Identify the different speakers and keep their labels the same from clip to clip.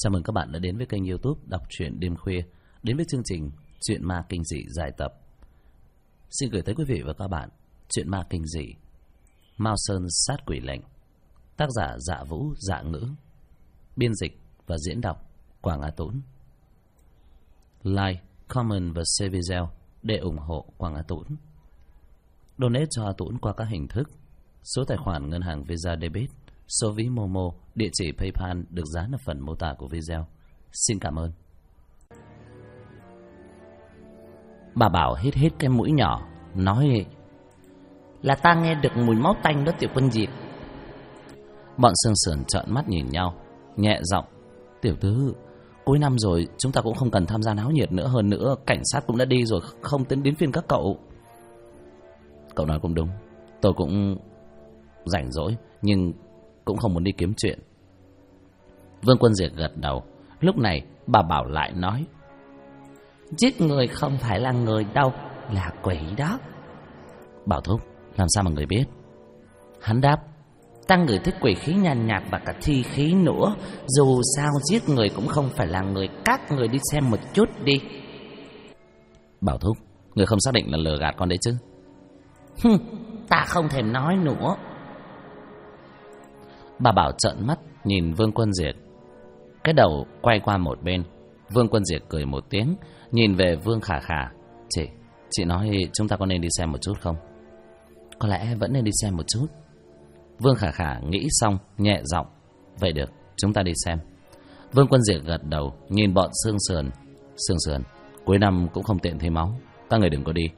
Speaker 1: Chào mừng các bạn đã đến với kênh YouTube Đọc truyện đêm khuya, đến với chương trình Chuyện ma kinh dị dài tập. Xin gửi tới quý vị và các bạn Chuyện ma kinh dị Mao Sơn sát quỷ lệnh, tác giả Dạ Vũ Dạ Ngữ, biên dịch và diễn đọc Quảng Á Tũng. Like, comment và share video để ủng hộ Quảng Á Tũng. Donate cho A Tũng qua các hình thức: số tài khoản ngân hàng Visa Debit, số ví Momo, địa chỉ PayPal được dán ở phần mô tả của video. Xin cảm ơn. Bà Bảo hít hít cái mũi nhỏ, nói:
Speaker 2: là ta nghe được mùi máu tanh đó Tiểu Quân Diệt.
Speaker 1: Bọn Sương Sườn trợn mắt nhìn nhau, nhẹ giọng: Tiểu Tứ, cuối năm rồi, chúng ta cũng không cần tham gia náo nhiệt nữa. Hơn nữa, cảnh sát cũng đã đi rồi, không đến phiên các cậu. Cậu nói cũng đúng, tôi cũng rảnh rỗi, nhưng cũng không muốn đi kiếm chuyện. Vương Quân Diệt gật đầu. Lúc này bà Bảo lại nói:
Speaker 2: giết người không phải là người đâu, là quỷ đó.
Speaker 1: Bảo thúc, làm sao mà người biết?
Speaker 2: Hắn đáp: ta ngửi thấy quỷ khí nhàn nhạt và cả thi khí nữa. Dù sao giết người cũng không phải là người, các người đi xem một chút đi.
Speaker 1: Bảo thúc, người không xác định là lừa gạt con đấy chứ?
Speaker 2: Ta không thèm nói nữa.
Speaker 1: Bà Bảo trợn mắt nhìn Vương Quân Diệt, cái đầu quay qua một bên. Vương Quân Diệt cười một tiếng, nhìn về Vương Khả Khả: Chị nói chúng ta có nên đi xem một chút không?
Speaker 2: Có lẽ vẫn nên đi xem một chút.
Speaker 1: Vương Khả Khả nghĩ xong nhẹ giọng: vậy được, chúng ta đi xem. Vương Quân Diệt gật đầu, nhìn bọn Sương Sườn: cuối năm cũng không tiện thấy máu, các người đừng có đi.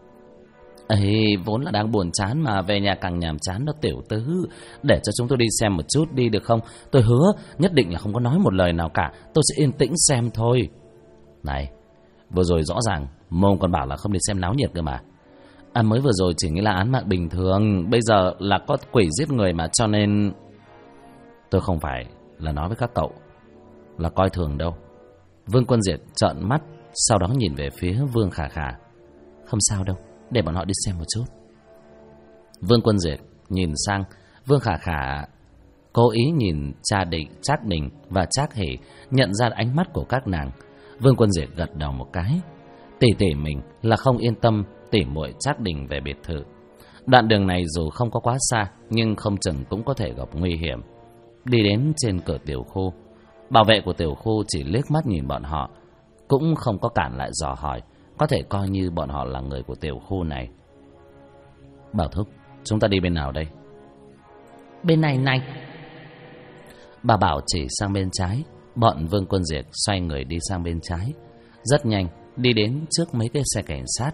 Speaker 2: Ấy, vốn là đang buồn chán mà về nhà càng nhàm chán đó Tiểu Tứ. Để cho chúng tôi đi xem một chút đi được không? Tôi hứa nhất định là không có nói một lời nào cả. Tôi sẽ yên tĩnh xem thôi.
Speaker 1: Này, vừa rồi rõ ràng mồm còn bảo là không đi xem náo nhiệt cơ mà.
Speaker 2: Mới vừa rồi chỉ nghĩ là án mạng bình thường, bây giờ là có quỷ giết người mà, cho nên...
Speaker 1: Tôi không phải là nói với các cậu là coi thường đâu. Vương Quân Diệt trợn mắt, sau đó nhìn về phía Vương Khả Khả:
Speaker 2: không sao đâu, để bọn họ đi xem một chút.
Speaker 1: Vương Quân Diệt nhìn sang Vương Khả Khả, cố ý nhìn Trác Đình và Trác Hỷ, nhận ra ánh mắt của các nàng. Vương Quân Diệt gật đầu một cái. Tỷ mình là không yên tâm tỉ muội Trác Đình về biệt thự. Đoạn đường này dù không có quá xa, nhưng không chừng cũng có thể gặp nguy hiểm. Đi đến trên cửa tiểu khu, bảo vệ của tiểu khu chỉ liếc mắt nhìn bọn họ, cũng không có cản lại dò hỏi, có thể coi như bọn họ là người của tiểu khu này. Bảo thúc, chúng ta đi bên nào đây?
Speaker 2: Bên này này.
Speaker 1: Bà Bảo chỉ sang bên trái. Bọn Vương Quân Diệt xoay người đi sang bên trái, rất nhanh đi đến trước mấy cái xe cảnh sát.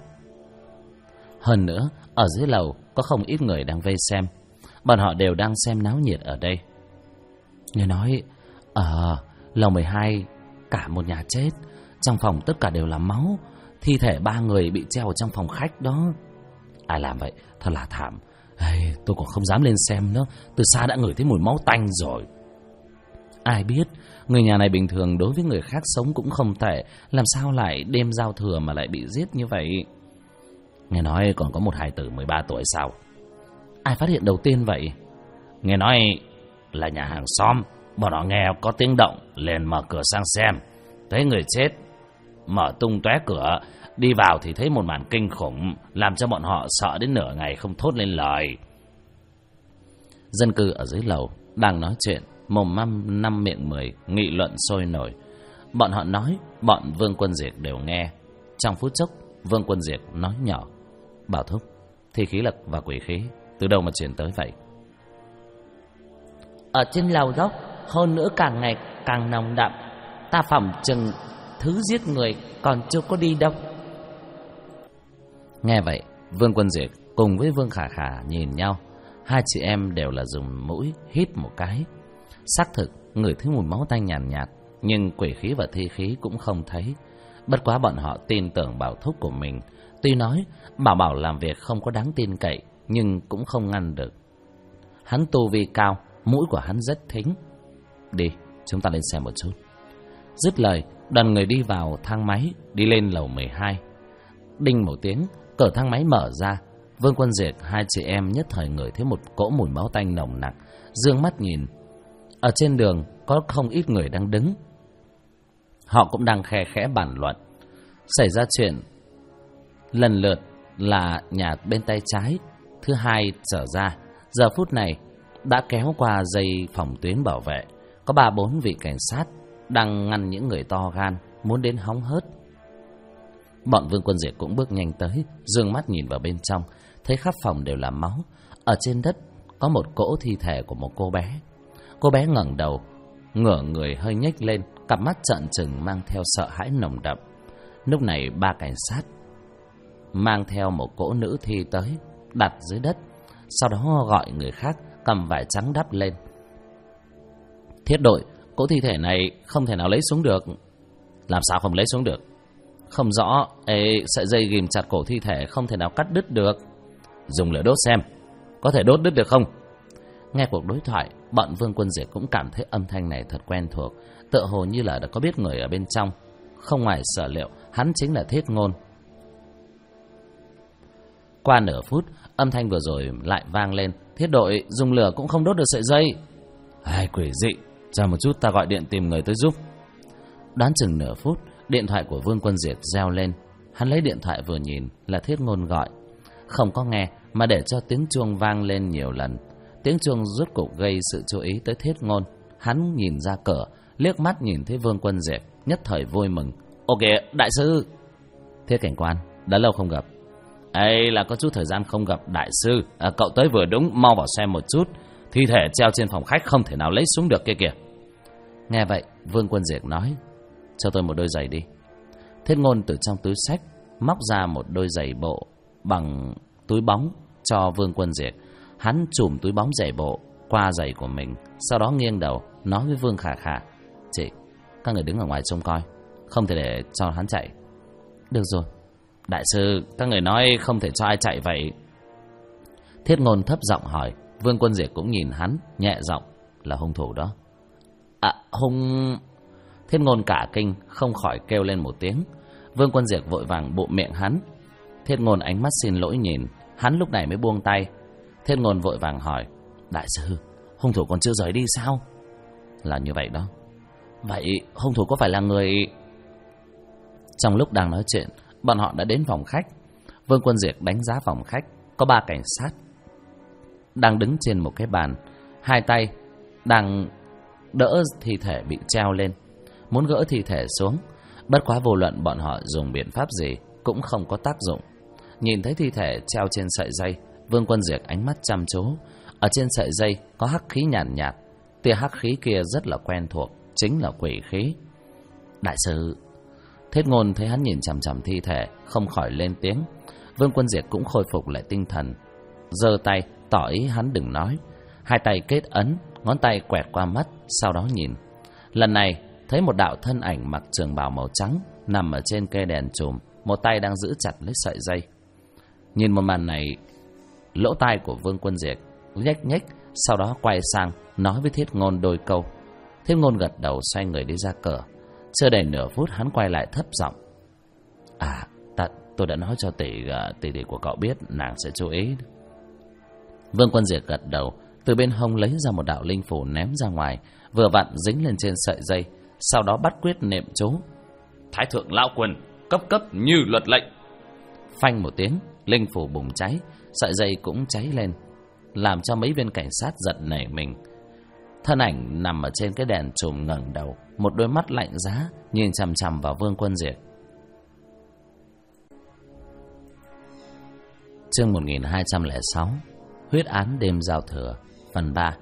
Speaker 1: Hơn nữa, ở dưới lầu có không ít người đang vây xem. Bọn họ đều đang xem náo nhiệt ở đây.
Speaker 2: Nghe nói ở lầu 12 cả một nhà chết, trong phòng tất cả đều là máu, thi thể 3 người bị treo ở trong phòng khách đó.
Speaker 1: Ai làm vậy? Thật là thảm. Tôi còn không dám lên xem nữa, từ xa đã ngửi thấy mùi máu tanh rồi.
Speaker 2: Ai biết, người nhà này bình thường đối với người khác sống cũng không tệ, làm sao lại đêm giao thừa mà lại bị giết như vậy?
Speaker 1: Nghe nói còn có một hài tử 13 tuổi sao?
Speaker 2: Ai phát hiện đầu tiên vậy?
Speaker 1: Nghe nói là nhà hàng xóm, bọn họ nghe có tiếng động liền mở cửa sang xem, thấy người chết mở tung tóe cửa, đi vào thì thấy một màn kinh khủng, làm cho bọn họ sợ đến nửa ngày không thốt lên lời. Dân cư ở dưới lầu đang nói chuyện, mồm năm miệng 10, nghị luận sôi nổi. Bọn họ nói, bọn Vương Quân Diệt đều nghe. Trong phút chốc, Vương Quân Diệt nói nhỏ: Bảo thúc, thi khí lực và quỷ khí từ đâu mà chuyển tới vậy?
Speaker 2: Ở trên lầu dốc, hơn nữa càng ngày càng nồng đậm. Ta phỏng chừng thứ giết người còn chưa có đi đâu.
Speaker 1: Nghe vậy, Vương Quân Diệt cùng với Vương Khả Khả nhìn nhau. Hai chị em đều là dùng mũi hít một cái. Xác thực ngửi thấy mùi máu tanh nhàn nhạt, nhưng quỷ khí và thi khí cũng không thấy. Bất quá bọn họ tin tưởng bảo thúc của mình. Tuy nói Bảo làm việc không có đáng tin cậy, nhưng cũng không ngăn được. Hắn tu vi cao, mũi của hắn rất thính. Đi, chúng ta lên xem một chút. Dứt lời, đoàn người đi vào thang máy, đi lên lầu 12. Đinh một tiếng, cửa thang máy mở ra. Vương Quân Diệt hai chị em nhất thời ngửi thấy một cỗ mùi máu tanh nồng nặc, dương mắt nhìn. Ở trên đường có không ít người đang đứng, Họ cũng đang khe khẽ bàn luận. Xảy ra chuyện lần lượt là nhà bên tay trái, thứ hai trở ra. Giờ phút này đã kéo qua dây phòng tuyến bảo vệ. Có 3-4 vị cảnh sát đang ngăn những người to gan muốn đến hóng hớt. Bọn Vương Quân Diệt cũng bước nhanh tới, dương mắt nhìn vào bên trong, thấy khắp phòng đều là máu. Ở trên đất có một cỗ thi thể của một cô bé. Cô bé ngẩng đầu, ngửa người hơi nhếch lên, cặp mắt trợn trừng mang theo sợ hãi nồng đậm. Lúc này 3 cảnh sát mang theo một cỗ nữ thi tới, đặt dưới đất, sau đó gọi người khác cầm vải trắng đắp lên. Thiết đội, cỗ thi thể này không thể nào lấy xuống được. Làm sao không lấy xuống được? Không rõ, sợi dây ghìm chặt cổ thi thể không thể nào cắt đứt được. Dùng lửa đốt xem, có thể đốt đứt được không? Nghe cuộc đối thoại, bọn Vương Quân Diệt cũng cảm thấy âm thanh này thật quen thuộc, tựa hồ như là đã có biết người ở bên trong. Không ngoài sở liệu, hắn chính là Thiết Ngôn. Qua nửa phút, âm thanh vừa rồi lại vang lên. Thiết đội, dùng lửa cũng không đốt được sợi dây. Ai quỷ dị, chờ một chút, ta gọi điện tìm người tới giúp. Đoán chừng nửa phút, điện thoại của Vương Quân Diệt reo lên. Hắn lấy điện thoại vừa nhìn là Thiết Ngôn gọi. Không có nghe mà để cho tiếng chuông vang lên nhiều lần. Tiếng chuông rốt cục gây sự chú ý tới Thiết Ngôn. Hắn nhìn ra cửa, liếc mắt nhìn thấy Vương Quân Diệt, nhất thời vui mừng. Ok, đại sư. Thiết cảnh quan, đã lâu không gặp. Ấy là có chút thời gian không gặp đại sư. Cậu tới vừa đúng, mau vào xem một chút. Thi thể treo trên phòng khách không thể nào lấy xuống được kia kìa. Nghe vậy, Vương Quân Diệt nói, cho tôi một đôi giày đi. Thiết Ngôn từ trong túi xách móc ra một đôi giày bộ bằng túi bóng cho Vương Quân Diệt. Hắn chùm túi bóng giày bộ qua giày của mình, sau đó nghiêng đầu nói với Vương Khả Khả, chị, các người đứng ở ngoài trông coi, không thể để cho hắn chạy. Được rồi. Đại sư, các người nói không thể cho ai chạy vậy? Thiết Ngôn thấp giọng hỏi. Vương Quân Diệt cũng nhìn hắn, nhẹ giọng, là hung thủ đó. Hung... Thiết Ngôn cả kinh, không khỏi kêu lên một tiếng. Vương Quân Diệt vội vàng bụm miệng hắn. Thiết Ngôn ánh mắt xin lỗi nhìn, hắn lúc này mới buông tay. Thiết Ngôn vội vàng hỏi, đại sư, hung thủ còn chưa rời đi sao? Là như vậy đó. Vậy hung thủ có phải là người... Trong lúc đang nói chuyện, bọn họ đã đến phòng khách. Vương Quân Diệt đánh giá phòng khách. Có 3 cảnh sát đang đứng trên một cái bàn, hai tay đang đỡ thi thể bị treo lên, muốn gỡ thi thể xuống. Bất quá vô luận bọn họ dùng biện pháp gì cũng không có tác dụng. Nhìn thấy thi thể treo trên sợi dây, Vương Quân Diệt ánh mắt chăm chú. Ở trên sợi dây có hắc khí nhàn nhạt, tia hắc khí kia rất là quen thuộc, chính là quỷ khí. Đại sư. Thiết Ngôn thấy hắn nhìn chằm chằm thi thể, không khỏi lên tiếng. Vương Quân Diệt cũng khôi phục lại tinh thần, giơ tay tỏ ý hắn đừng nói. Hai tay kết ấn, ngón tay quẹt qua mắt, sau đó nhìn. Lần này thấy một đạo thân ảnh mặc trường bào màu trắng nằm ở trên cây đèn chùm, một tay đang giữ chặt lấy sợi dây. Nhìn một màn này, lỗ tai của Vương Quân Diệt nhếch nhếch, sau đó quay sang nói với Thiết Ngôn đôi câu. Thiết Ngôn gật đầu xoay người đi ra cửa. Chưa đầy nửa phút hắn quay lại thấp giọng, tôi đã nói cho tỷ của cậu biết, nàng sẽ chú ý. Vương Quân Diệt gật đầu, từ bên hông lấy ra một đạo linh phù ném ra ngoài, vừa vặn dính lên trên sợi dây, sau đó bắt quyết niệm chú. Thái thượng lão quân, cấp như luật lệnh. Phanh một tiếng, linh phù bùng cháy, sợi dây cũng cháy lên, làm cho mấy viên cảnh sát giật nảy mình. Thân ảnh nằm ở trên cái đèn chùm ngẩng đầu, một đôi mắt lạnh giá nhìn chằm chằm vào Vương Quân Diệt. Chương 1206, huyết án đêm giao thừa, phần 3.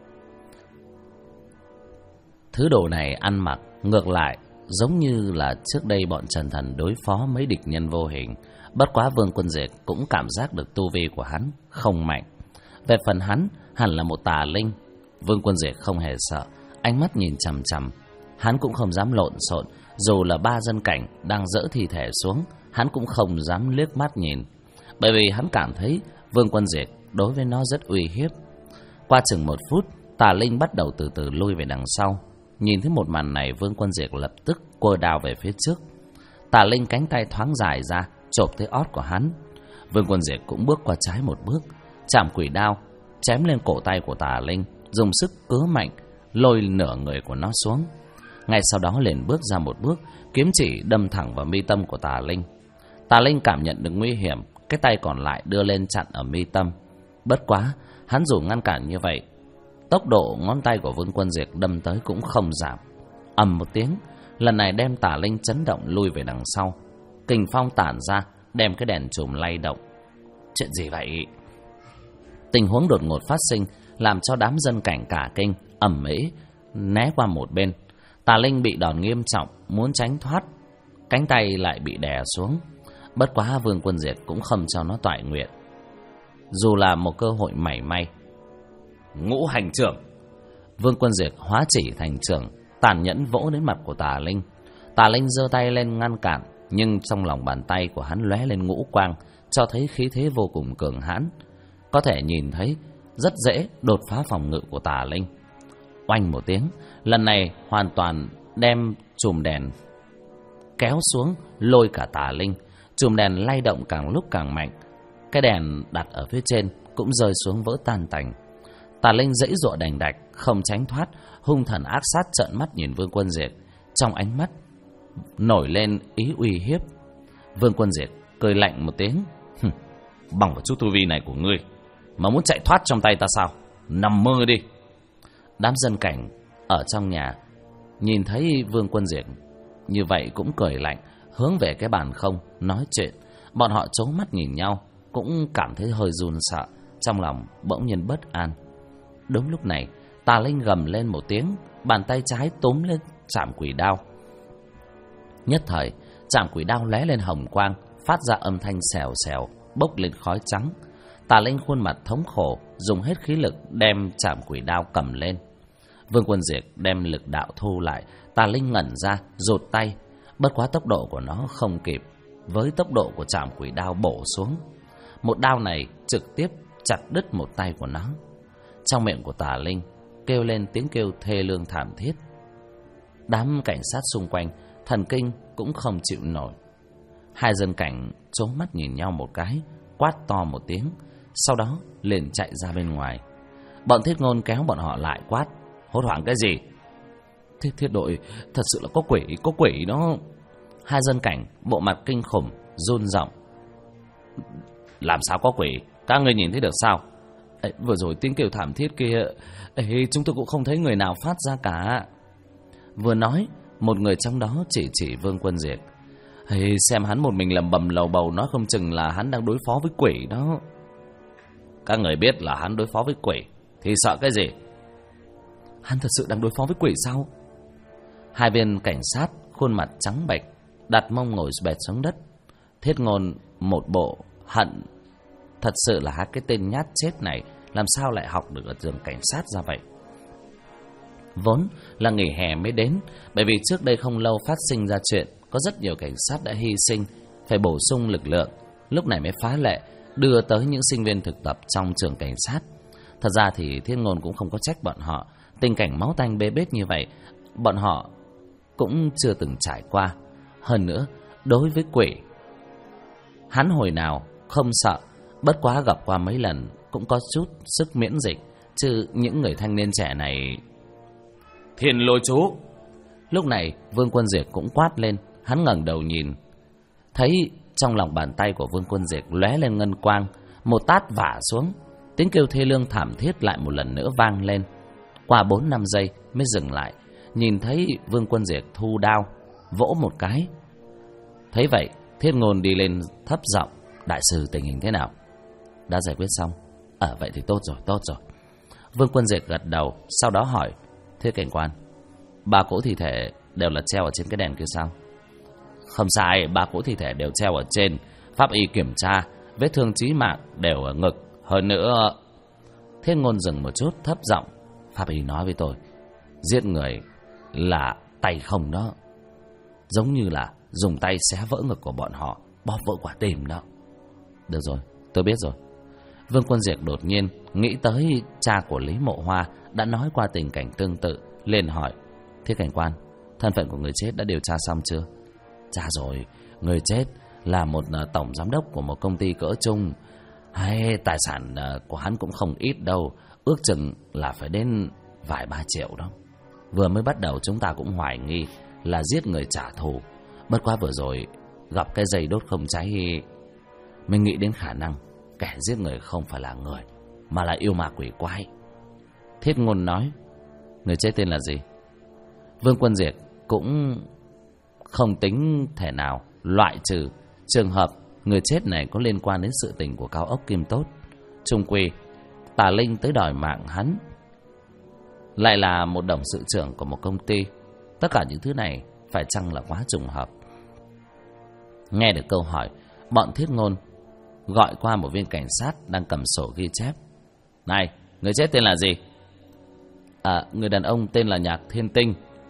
Speaker 1: Thứ đồ này ăn mặc ngược lại giống như là trước đây bọn Trần Thần đối phó mấy địch nhân vô hình. Bất quá Vương Quân Diệt cũng cảm giác được tu vi của hắn không mạnh. Về phần hắn hẳn là một tà linh. Vương Quân Diệt không hề sợ, ánh mắt nhìn chằm chằm. Hắn cũng không dám lộn xộn, dù là 3 dân cảnh đang dỡ thi thể xuống, hắn cũng không dám liếc mắt nhìn, bởi vì hắn cảm thấy Vương Quân Diệt đối với nó rất uy hiếp. Qua chừng 1 phút, tà linh bắt đầu từ từ lui về đằng sau. Nhìn thấy một màn này, Vương Quân Diệt lập tức quơ đao về phía trước. Tà linh cánh tay thoáng dài ra, chộp tới ót của hắn. Vương Quân Diệt cũng bước qua trái 1 bước, chạm quỷ đao chém lên cổ tay của tà linh, dùng sức cứa mạnh, lôi nửa người của nó xuống. Ngay sau đó liền bước ra một bước, kiếm chỉ đâm thẳng vào mi tâm của Tà Linh. Tà Linh cảm nhận được nguy hiểm, cái tay còn lại đưa lên chặn ở mi tâm. Bất quá, hắn dù ngăn cản như vậy, tốc độ ngón tay của Vương Quân Diệt đâm tới cũng không giảm. Ầm một tiếng, lần này đem Tà Linh chấn động lui về đằng sau. Kình phong tản ra, đem cái đèn chùm lay động. Chuyện gì vậy? Tình huống đột ngột phát sinh làm cho đám dân cảnh cả kinh, ầm ĩ né qua một bên. Tà Linh bị đòn nghiêm trọng, muốn tránh thoát, cánh tay lại bị đè xuống. Bất quá Vương Quân Diệt cũng không cho nó toại nguyện, dù là một cơ hội mảy may. Ngũ hành trưởng. Vương Quân Diệt hóa chỉ thành trưởng, tàn nhẫn vỗ đến mặt của Tà Linh. Tà Linh giơ tay lên ngăn cản, nhưng trong lòng bàn tay của hắn lóe lên ngũ quang, cho thấy khí thế vô cùng cường hãn. Có thể nhìn thấy rất dễ đột phá phòng ngự của Tà Linh. Oanh một tiếng, lần này hoàn toàn đem chùm đèn kéo xuống, lôi cả Tà Linh. Chùm đèn lay động càng lúc càng mạnh, cái đèn đặt ở phía trên cũng rơi xuống vỡ tan tành. Tà Linh giãy giụa đành đạch, không tránh thoát, hung thần ác sát trợn mắt nhìn Vương Quân Diệt, trong ánh mắt nổi lên ý uy hiếp. Vương Quân Diệt cười lạnh một tiếng, bằng một chút tu vi này của ngươi mà muốn chạy thoát trong tay ta sao? Nằm mơ đi. Đám dân cảnh ở trong nhà nhìn thấy Vương Quân Diệt như vậy cũng cười lạnh, hướng về cái bàn không nói chuyện. Bọn họ trố mắt nhìn nhau, cũng cảm thấy hơi run sợ, trong lòng bỗng nhiên bất an. Đúng lúc này, Tà Linh gầm lên một tiếng, bàn tay trái túm lên trảm quỷ đao. Nhất thời, trảm quỷ đao lóe lên hồng quang, phát ra âm thanh xèo xèo, bốc lên khói trắng. Tà Linh khuôn mặt thống khổ, dùng hết khí lực đem trảm quỷ đao cầm lên. Vương Quân Diệt đem lực đạo thu lại, Tà Linh ngẩn ra, rụt tay. Bất quá tốc độ của nó không kịp với tốc độ của trảm quỷ đao bổ xuống. Một đao này trực tiếp chặt đứt một tay của nó. Trong miệng của Tà Linh kêu lên tiếng kêu thê lương thảm thiết. Đám cảnh sát xung quanh thần kinh cũng không chịu nổi. Hai dân cảnh trố mắt nhìn nhau một cái, quát to một tiếng, sau đó liền chạy ra bên ngoài. Bọn Thiết Ngôn kéo bọn họ lại quát, hốt hoảng cái gì? Thiết đội, thật sự là có quỷ đó. Hai dân cảnh bộ mặt kinh khủng, run giọng. Làm sao có quỷ? Các ngươi nhìn thấy được sao? Vừa rồi tiếng kêu thảm thiết kia, chúng tôi cũng không thấy người nào phát ra cả. Vừa nói, một người trong đó chỉ Vương Quân Diệt. Xem hắn một mình lầm bầm lầu bầu, nói không chừng là hắn đang đối phó với quỷ đó. Các người biết là hắn đối phó với quỷ thì sợ cái gì? Hắn thật sự đang đối phó với quỷ sao? Hai viên cảnh sát khuôn mặt trắng bệch, đặt mông ngồi bệt xuống đất. Thiết Ngôn một bộ hận, thật sự là cái tên nhát chết này làm sao lại học được ở trường cảnh sát ra vậy. Vốn là nghỉ hè mới đến, bởi vì trước đây không lâu phát sinh ra chuyện có rất nhiều cảnh sát đã hy sinh, phải bổ sung lực lượng, lúc này mới phá lệ đưa tới những sinh viên thực tập trong trường cảnh sát. Thật ra thì Thiết Ngôn cũng không có trách bọn họ, tình cảnh máu tanh bê bết như vậy bọn họ cũng chưa từng trải qua. Hơn nữa, đối với quỷ, hắn hồi nào không sợ, bất quá gặp qua mấy lần cũng có chút sức miễn dịch, chứ những người thanh niên trẻ này. Thiên Lôi Chú. Lúc này Vương Quân Diệt cũng quát lên. Hắn ngẩng đầu nhìn, thấy trong lòng bàn tay của Vương Quân Diệt lóe lên ngân quang, một tát vả xuống. Tiếng kêu thê lương thảm thiết lại một lần nữa vang lên. Qua 4-5 giây mới dừng lại. Nhìn thấy Vương Quân Diệt thu đao, vỗ một cái. Thấy vậy, Thiết Ngôn đi lên thấp giọng, đại sư tình hình thế nào? Đã giải quyết xong. Vậy thì tốt rồi. Vương Quân Diệt gật đầu, sau đó hỏi, Thiết cảnh quan, 3 cỗ thi thể đều là treo ở trên cái đèn kia sao? Không sai, 3 cỗ thi thể đều treo ở trên. Pháp y kiểm tra, vết thương chí mạng đều ở ngực. Hơn nữa... Thiết Ngôn dừng một chút, thấp giọng, Pháp y nói với tôi, giết người là tay không đó, giống như là dùng tay xé vỡ ngực của bọn họ, bóp vỡ quả tim đó. Được rồi, tôi biết rồi. Vương Quân Diệt đột nhiên nghĩ tới cha của Lý Mộ Hoa đã nói qua tình cảnh tương tự, liền hỏi, Thiết cảnh quan, thân phận của người chết đã điều tra xong chưa? Cha rồi, người chết là một tổng giám đốc của một công ty cỡ trung. Tài sản của hắn cũng không ít đâu, ước chừng là phải đến vài 3 triệu đó. Vừa mới bắt đầu chúng ta cũng hoài nghi là giết người trả thù. Bất quá vừa rồi gặp cái dây đốt không cháy, mình nghĩ đến khả năng kẻ giết người không phải là người, mà là yêu ma quỷ quái.
Speaker 2: Thiết Ngôn nói. Người chết tên là gì? Vương Quân Diệt cũng không tính thể nào loại trừ trường hợp người chết này có liên quan đến sự tình của Cao Ốc Kim Tốt. Chung quy Tà Linh tới đòi mạng hắn, lại là một đồng sự trưởng của một công ty. Tất cả những thứ này phải chăng là quá trùng hợp? Nghe được câu hỏi, bọn Thiết Ngôn gọi qua một viên cảnh sát đang cầm sổ ghi chép. Này, người chết tên là gì? Người đàn ông tên là Nhạc Thiên Tinh.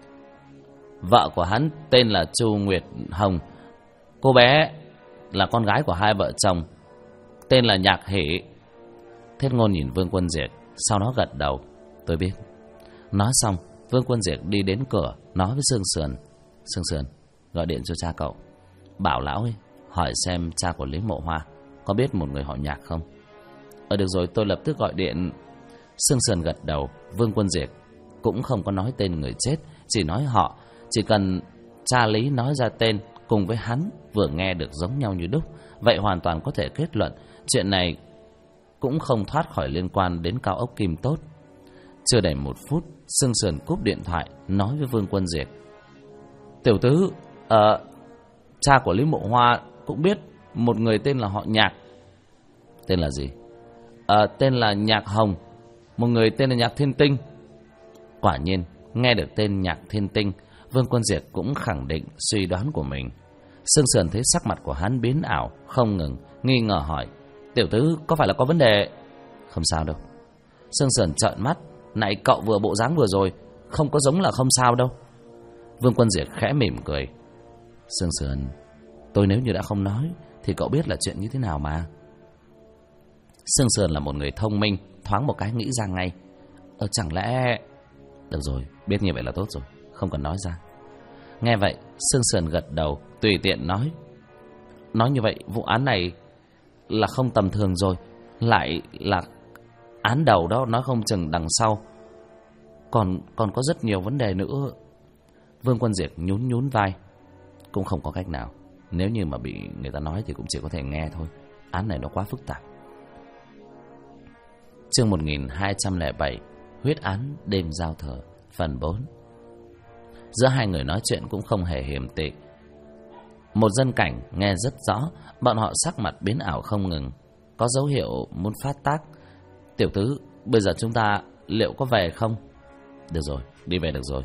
Speaker 2: Vợ của hắn tên là Chu Nguyệt Hồng. Cô bé là con gái của hai vợ chồng, tên là Nhạc Hỷ. Thiết Ngôn nhìn Vương Quân Diệt, sau đó gật đầu. Tôi biết. Nói xong, Vương Quân Diệt đi đến cửa, nói với Sương Sườn. Sương Sườn, gọi điện cho cha cậu, bảo lão ấy hỏi xem cha của Lý Mộ Hoa có biết một người họ Nhạc không. Được rồi, tôi lập tức gọi điện. Sương Sườn gật đầu. Vương Quân Diệt cũng không có nói tên người chết, chỉ nói họ. Chỉ cần cha Lý nói ra tên cùng với hắn vừa nghe được giống nhau như đúc, vậy hoàn toàn có thể kết luận chuyện này cũng không thoát khỏi liên quan đến Cao Ốc Kim Tốt. Chưa đầy 1 phút, Sương Sườn cúp điện thoại, nói với Vương Quân Diệt. Tiểu tứ, cha của Lý Mộ Hoa cũng biết một người tên là họ Nhạc. Tên là gì? Tên là Nhạc Hồng. Một người tên là Nhạc Thiên Tinh. Quả nhiên, nghe được tên Nhạc Thiên Tinh, Vương Quân Diệt cũng khẳng định suy đoán của mình. Sương Sườn thấy sắc mặt của hắn biến ảo, không ngừng nghi ngờ hỏi. Tiểu tứ, có phải là có vấn đề? Không sao đâu. Sương Sườn trợn mắt. Này, cậu vừa bộ dáng vừa rồi không có giống là không sao đâu. Vương Quân Diệt khẽ mỉm cười. Sương Sườn, tôi nếu như đã không nói thì cậu biết là chuyện như thế nào mà. Sương Sườn là một người thông minh, thoáng một cái nghĩ ra ngay. Chẳng lẽ... Được rồi, biết như vậy là tốt rồi, không cần nói ra. Nghe vậy, Sương Sườn gật đầu, tùy tiện nói. Nói như vậy, vụ án này là không tầm thường rồi. Lại là án đầu đó, nói không chừng đằng sau còn có rất nhiều vấn đề nữa. Vương Quân Diệt nhún vai. Cũng không có cách nào. Nếu như mà bị người ta nói thì cũng chỉ có thể nghe thôi. Án này nó quá phức tạp. Chương 1207, Huyết án đêm giao thừa, phần 4. Giữa hai người nói chuyện cũng không hề hiềm tị. Một dân cảnh nghe rất rõ, bọn họ sắc mặt biến ảo không ngừng, có dấu hiệu muốn phát tác. Tiểu tứ, bây giờ chúng ta liệu có về không? Được rồi, đi về được rồi.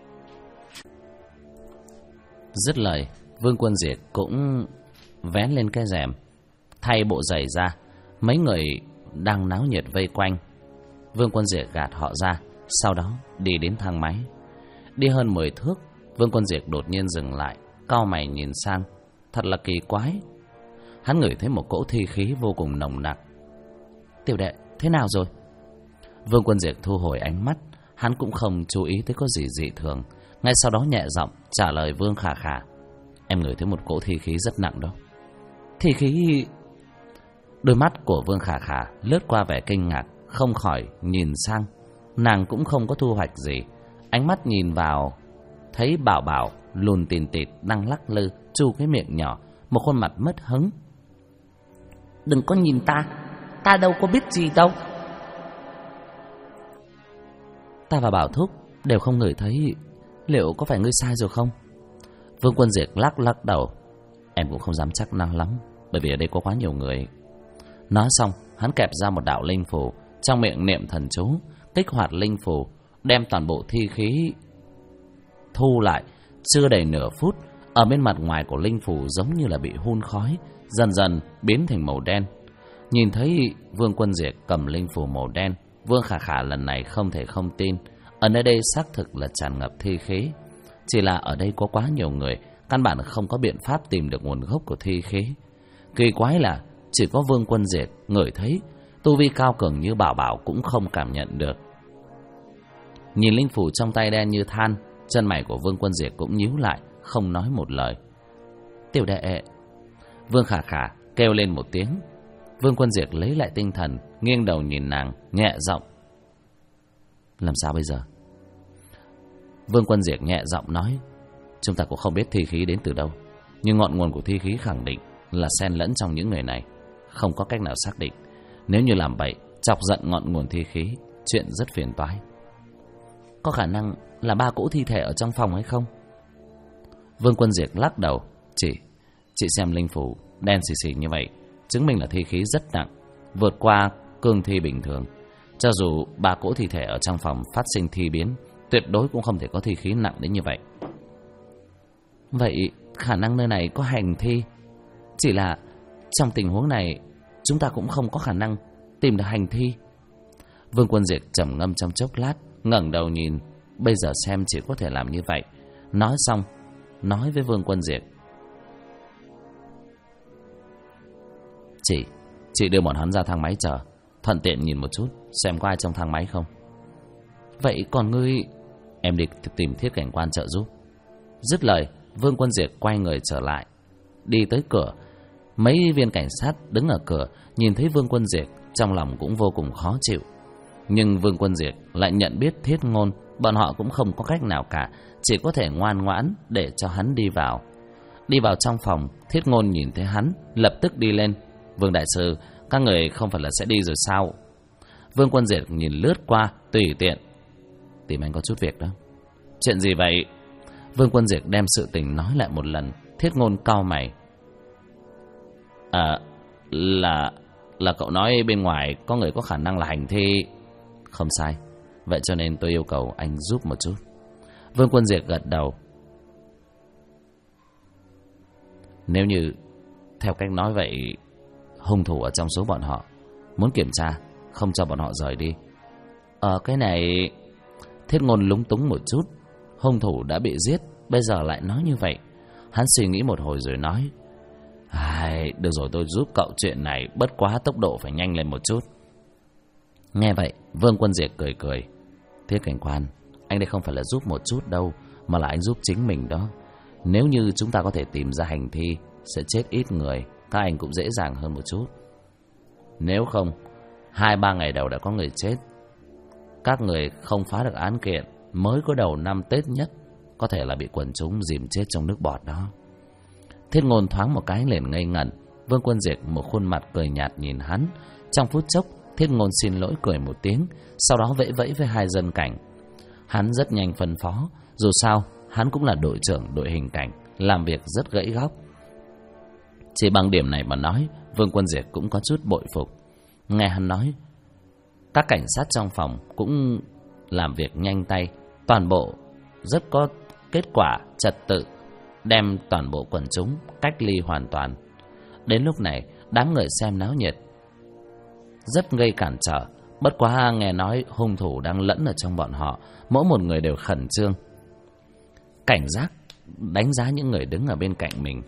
Speaker 2: Dứt lời, Vương Quân Diệt cũng vén lên cái rèm, thay bộ giày ra. Mấy người đang náo nhiệt vây quanh. Vương Quân Diệt gạt họ ra, sau đó đi đến thang máy. Đi hơn 10 thước, Vương Quân Diệt đột nhiên dừng lại, cau mày nhìn sang. Thật là kỳ quái. Hắn ngửi thấy một cỗ thi khí vô cùng nồng nặc. Tiểu đệ, thế nào rồi? Vương Quân Diệt thu hồi ánh mắt. Hắn cũng không chú ý tới có gì dị thường. Ngay sau đó nhẹ giọng trả lời Vương Khả Khả. Em ngửi thấy một cỗ thi khí rất nặng đó. Thi khí? Đôi mắt của Vương Khả Khả lướt qua vẻ kinh ngạc, không khỏi nhìn sang. Nàng cũng không có thu hoạch gì. Ánh mắt nhìn vào, thấy Bảo Bảo lùn tìn tịt đang lắc lư, chu cái miệng nhỏ, một khuôn mặt mất hứng. Đừng có nhìn ta, ta đâu có biết gì đâu. Ta và Bảo Thúc đều không ngửi thấy, liệu có phải ngươi sai rồi không? Vương Quân Diệt lắc đầu. Em cũng không dám chắc năng lắm, bởi vì ở đây có quá nhiều người. Nói xong, hắn kẹp ra một đạo linh phù, trong miệng niệm thần chú, kích hoạt linh phù, đem toàn bộ thi khí thu lại. Chưa đầy nửa phút, ở bên mặt ngoài của linh phù giống như là bị hun khói, dần dần biến thành màu đen. Nhìn thấy Vương Quân Diệt cầm linh phù màu đen, Vương Khả Khả lần này không thể không tin. Ở nơi đây xác thực là tràn ngập thi khí. Chỉ là ở đây có quá nhiều người, căn bản không có biện pháp tìm được nguồn gốc của thi khí. Kỳ quái là chỉ có Vương Quân Diệt ngửi thấy, tu vi cao cường như Bảo Bảo cũng không cảm nhận được. Nhìn linh phủ trong tay đen như than, chân mày của Vương Quân Diệt cũng nhíu lại, không nói một lời. Tiểu đệ. Vương Khả Khả kêu lên một tiếng. Vương Quân Diệt lấy lại tinh thần, nghiêng đầu nhìn nàng, nhẹ giọng. Làm sao bây giờ?
Speaker 1: Vương Quân Diệt nhẹ giọng nói: chúng ta cũng không biết thi khí đến từ đâu, nhưng ngọn nguồn của thi khí khẳng định là xen lẫn trong những người này, không có cách nào xác định. Nếu như làm vậy, chọc giận ngọn nguồn thi khí, chuyện rất phiền toái.
Speaker 2: Có khả năng là 3 cỗ thi thể ở trong phòng hay không?
Speaker 1: Vương Quân Diệt lắc đầu: chị xem linh phủ đen xì xì như vậy, chứng minh là thi khí rất nặng, vượt qua cương thi bình thường. Cho dù 3 cỗ thi thể ở trong phòng phát sinh thi biến, tuyệt đối cũng không thể có thi khí nặng đến như vậy.
Speaker 2: Vậy khả năng nơi này có hành thi. Chỉ là trong tình huống này, chúng ta cũng không có khả năng tìm được hành thi.
Speaker 1: Vương Quân Diệt trầm ngâm trong chốc lát, ngẩng đầu nhìn. Bây giờ xem chỉ có thể làm như vậy. Nói xong, nói với Vương Quân Diệt: Chị đưa bọn hắn ra thang máy chờ, thuận tiện nhìn một chút xem có ai trong thang máy không.
Speaker 2: Vậy còn ngươi?
Speaker 1: Em đi tìm Thiết Cảnh Quan trợ giúp. Dứt lời, Vương Quân Diệt quay người trở lại, đi tới cửa. Mấy viên cảnh sát đứng ở cửa nhìn thấy Vương Quân Diệt, trong lòng cũng vô cùng khó chịu. Nhưng Vương Quân Diệt lại nhận biết Thiết Ngôn, bọn họ cũng không có cách nào cả, chỉ có thể ngoan ngoãn để cho hắn đi vào. Đi vào trong phòng, Thiết Ngôn nhìn thấy hắn, lập tức đi lên: Vương đại sư, các người không phải là sẽ đi rồi sao? Vương Quân Diệt nhìn lướt qua, tùy tiện: tìm anh có chút việc đó. Chuyện gì vậy? Vương Quân Diệt đem sự tình nói lại một lần. Thiết Ngôn cau mày: là cậu nói bên ngoài có người có khả năng là hành thi. Không sai, vậy cho nên tôi yêu cầu anh giúp một chút. Vương Quân Diệt gật đầu: nếu như theo cách nói vậy, hung thủ ở trong số bọn họ muốn kiểm tra, không cho bọn họ rời đi.
Speaker 2: Cái này...
Speaker 1: Thiết Ngôn lúng túng một chút. Hung thủ đã bị giết, bây giờ lại nói như vậy. Hắn suy nghĩ một hồi rồi nói: được rồi, tôi giúp cậu chuyện này, bất quá tốc độ phải nhanh lên một chút. Nghe vậy, Vương Quân Diệt cười cười: Thiết Cảnh Quan, anh đây không phải là giúp một chút đâu, mà là anh giúp chính mình đó. Nếu như chúng ta có thể tìm ra hành thi, sẽ chết ít người, các anh cũng dễ dàng hơn một chút. Nếu không, 2-3 ngày đầu đã có người chết, các người không phá được án kiện, mới có đầu năm Tết nhất, có thể là bị quần chúng dìm chết trong nước bọt đó. Thiết Ngôn thoáng một cái liền ngây ngẩn. Vương Quân Diệt một khuôn mặt cười nhạt nhìn hắn. Trong phút chốc, Thiết Ngôn xin lỗi cười một tiếng, sau đó vẫy vẫy với 2 dân cảnh. Hắn rất nhanh phân phó, dù sao hắn cũng là đội trưởng đội hình cảnh, làm việc rất gãy góc. Chỉ bằng điểm này mà nói, Vương Quân Diệt cũng có chút bội phục. Nghe hắn nói, các cảnh sát trong phòng cũng làm việc nhanh tay, toàn bộ rất có kết quả, trật tự, đem toàn bộ quần chúng cách ly hoàn toàn. Đến lúc này, đám người xem náo nhiệt rất gây cản trở. Bất quá nghe nói hung thủ đang lẫn ở trong bọn họ, mỗi một người đều khẩn trương, cảnh giác đánh giá những người đứng ở bên cạnh mình.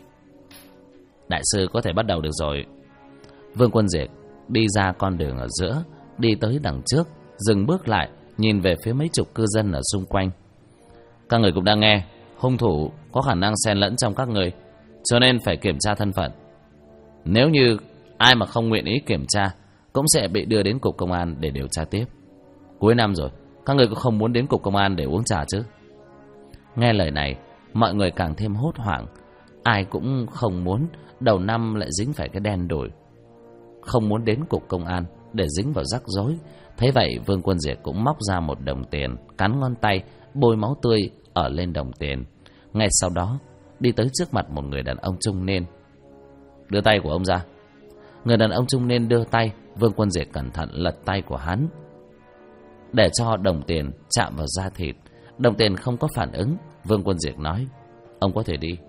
Speaker 1: Đại sư có thể bắt đầu được rồi. Vương Quân Diệt đi ra con đường ở giữa, đi tới đằng trước, dừng bước lại, nhìn về phía mấy chục cư dân ở xung quanh. Các người cũng đang nghe, hung thủ có khả năng xen lẫn trong các người, cho nên phải kiểm tra thân phận. Nếu như ai mà không nguyện ý kiểm tra, cũng sẽ bị đưa đến cục công an để điều tra tiếp. Cuối năm rồi, các người cũng không muốn đến cục công an để uống trà chứ? Nghe lời này, mọi người càng thêm hốt hoảng. Ai cũng không muốn đầu năm lại dính phải cái đen đủi, không muốn đến cục công an để dính vào rắc rối. Thế vậy, Vương Quân Diệt cũng móc ra một đồng tiền, cắn ngón tay, bôi máu tươi ở lên đồng tiền. Ngay sau đó, đi tới trước mặt một người đàn ông trung niên. Đưa tay của ông ra. Người đàn ông trung niên đưa tay. Vương Quân Diệt cẩn thận lật tay của hắn để cho đồng tiền chạm vào da thịt. Đồng tiền không có phản ứng. Vương Quân Diệt nói: ông có thể đi.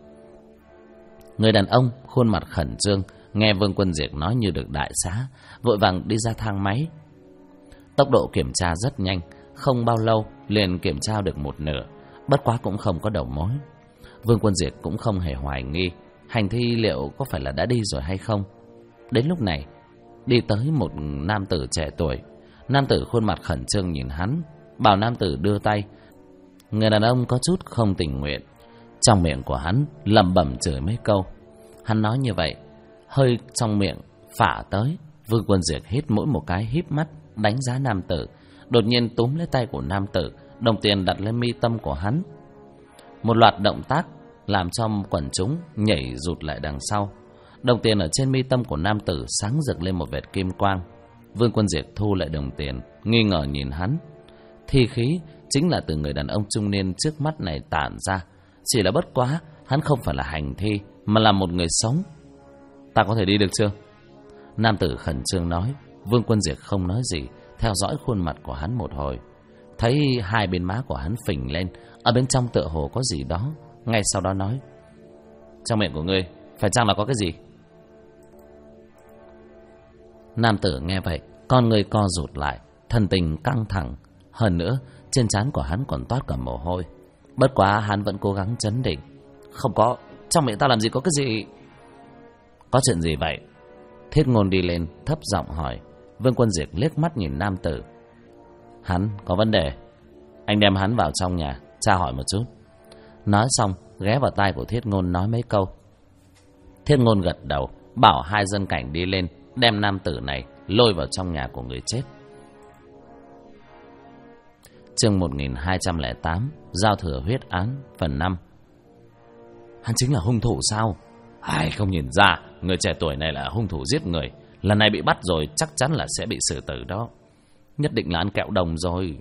Speaker 1: Người đàn ông khuôn mặt khẩn trương, nghe Vương Quân Diệt nói như được đại xá, vội vàng đi ra thang máy. Tốc độ kiểm tra rất nhanh, không bao lâu liền kiểm tra được một nửa, bất quá cũng không có đầu mối. Vương Quân Diệt cũng không hề hoài nghi hành thi liệu có phải là đã đi rồi hay không. Đến lúc này, đi tới một nam tử trẻ tuổi. Nam tử khuôn mặt khẩn trương nhìn hắn, bảo nam tử đưa tay. Người đàn ông có chút không tình nguyện, trong miệng của hắn lẩm bẩm chửi mấy câu. Hắn nói như vậy, hơi trong miệng phả tới. Vương Quân Diệt hít mỗi một cái, híp mắt đánh giá nam tử, đột nhiên túm lấy tay của nam tử, đồng tiền đặt lên mi tâm của hắn. Một loạt động tác làm cho quần chúng nhảy rụt lại đằng sau. Đồng tiền ở trên mi tâm của nam tử sáng rực lên một vệt kim quang. Vương Quân Diệt thu lại đồng tiền, nghi ngờ nhìn hắn. Thi khí chính là từ người đàn ông trung niên trước mắt này tản ra. Chỉ là bất quá, hắn không phải là hành thi, mà là một người sống. Ta có thể đi được chưa? Nam tử khẩn trương nói. Vương Quân Diệt không nói gì, theo dõi khuôn mặt của hắn một hồi. Thấy hai bên má của hắn phình lên, ở bên trong tựa hồ có gì đó. Ngay sau đó nói: trong miệng của ngươi phải chăng là có cái gì? Nam tử nghe vậy, con người co rụt lại, thần tình căng thẳng. Hơn nữa, trên trán của hắn còn toát cả mồ hôi. Bất quá hắn vẫn cố gắng trấn định. Không có, trong miệng ta làm gì có cái gì? Có chuyện gì vậy? Thiết Ngôn đi lên, thấp giọng hỏi. Vương Quân Diệt liếc mắt nhìn nam tử. Hắn có vấn đề, anh đem hắn vào trong nhà tra hỏi một chút. Nói xong, ghé vào tai của Thiết Ngôn nói mấy câu. Thiết Ngôn gật đầu, bảo hai dân cảnh đi lên, đem nam tử này lôi vào trong nhà của người chết. Chương 1208, Giao thừa huyết án, phần 5. Hắn chính là hung thủ sao? Ai không nhìn ra, người trẻ tuổi này là hung thủ giết người. Lần này bị bắt rồi, chắc chắn là sẽ bị xử tử đó. Nhất định là ăn kẹo đồng rồi.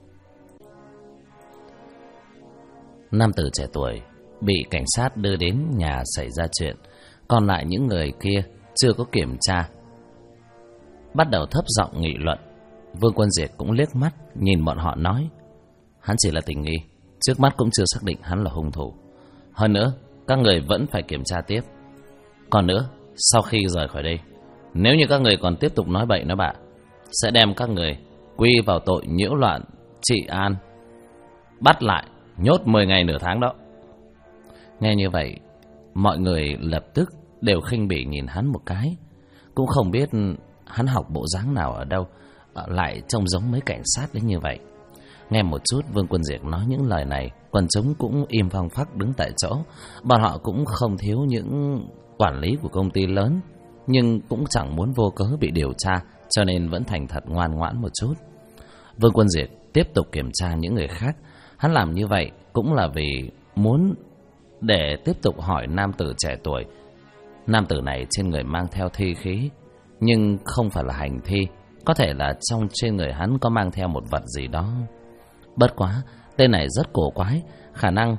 Speaker 1: Nam tử trẻ tuổi bị cảnh sát đưa đến nhà xảy ra chuyện. Còn lại những người kia chưa có kiểm tra, bắt đầu thấp giọng nghị luận. Vương Quân Diệt cũng liếc mắt nhìn bọn họ nói: hắn chỉ là tình nghi, trước mắt cũng chưa xác định hắn là hung thủ. Hơn nữa, các người vẫn phải kiểm tra tiếp. Còn nữa, sau khi rời khỏi đây, nếu như các người còn tiếp tục nói bậy nói bạ, sẽ đem các người quy vào tội nhiễu loạn trị an, bắt lại nhốt 10 ngày nửa tháng đó. Nghe như vậy, mọi người lập tức đều khinh bỉ nhìn hắn một cái. Cũng không biết hắn học bộ dáng nào ở đâu, lại trông giống mấy cảnh sát đến như vậy. Nghe một chút Vương Quân Diệt nói những lời này, quần chúng cũng im phăng phắc đứng tại chỗ. Bọn họ cũng không thiếu những quản lý của công ty lớn, nhưng cũng chẳng muốn vô cớ bị điều tra, cho nên vẫn thành thật ngoan ngoãn một chút. Vương Quân Diệt tiếp tục kiểm tra những người khác. Hắn làm như vậy cũng là vì muốn để tiếp tục hỏi nam tử trẻ tuổi. Nam tử này trên người mang theo thi khí, nhưng không phải là hành thi. Có thể là trong trên người hắn có mang theo một vật gì đó. Bất quá, tên này rất cổ quái. Khả năng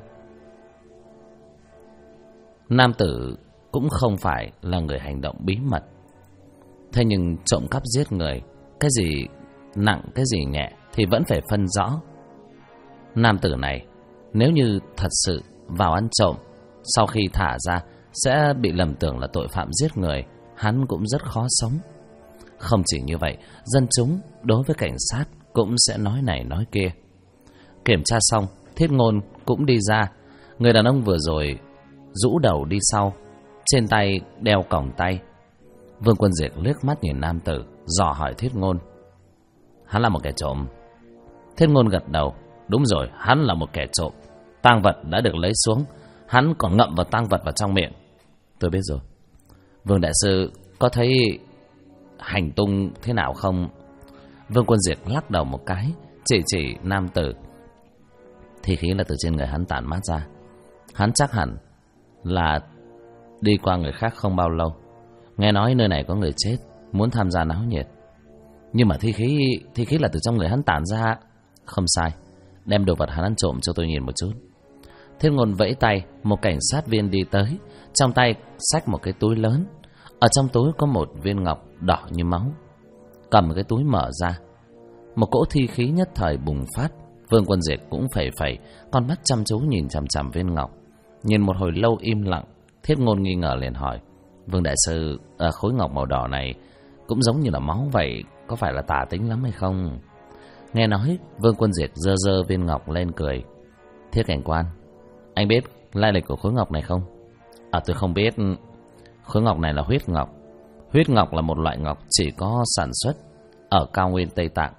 Speaker 1: nam tử cũng không phải là người hành động bí mật. Thế nhưng trộm cắp giết người, cái gì nặng cái gì nhẹ thì vẫn phải phân rõ. Nam tử này nếu như thật sự vào ăn trộm, sau khi thả ra sẽ bị lầm tưởng là tội phạm giết người. Hắn cũng rất khó sống. Không chỉ như vậy, dân chúng đối với cảnh sát cũng sẽ nói này nói kia. Kiểm tra xong, Thiết Ngôn cũng đi ra. Người đàn ông vừa rồi rũ đầu đi sau, trên tay đeo còng tay. Vương Quân Diệt liếc mắt nhìn nam tử, dò hỏi Thiết Ngôn: hắn là một kẻ trộm? Thiết Ngôn gật đầu: đúng rồi, hắn là một kẻ trộm. Tang vật đã được lấy xuống, hắn còn ngậm vào tang vật vào trong miệng. Tôi biết rồi. Vương đại sư có thấy hành tung thế nào không? Vương Quân Diệt lắc đầu một cái, chỉ nam tử. Thì khí là từ trên người hắn tản mát ra. Hắn chắc hẳn là đi qua người khác không bao lâu. Nghe nói nơi này có người chết, muốn tham gia náo nhiệt. Nhưng mà thi khí là từ trong người hắn tản ra. Không sai, đem đồ vật hắn ăn trộm cho tôi nhìn một chút. Thiết Ngôn vẫy tay, một cảnh sát viên đi tới, trong tay xách một cái túi lớn. Ở trong túi có một viên ngọc đỏ như máu. Cầm cái túi mở ra, một cỗ thi khí nhất thời bùng phát. Vương Quân Diệt cũng phẩy, con mắt chăm chú nhìn chằm chằm viên ngọc. Nhìn một hồi lâu im lặng, Thiết Ngôn nghi ngờ liền hỏi: Vương đại sư, khối ngọc màu đỏ này cũng giống như là máu vậy, có phải là tà tính lắm hay không? Nghe nói, Vương Quân Diệt giơ viên ngọc lên cười: Thiết cảnh quan, anh biết lai lịch của khối ngọc này không? Tôi không biết. Khối ngọc này là huyết ngọc. Huyết ngọc là một loại ngọc chỉ có sản xuất ở cao nguyên Tây Tạng,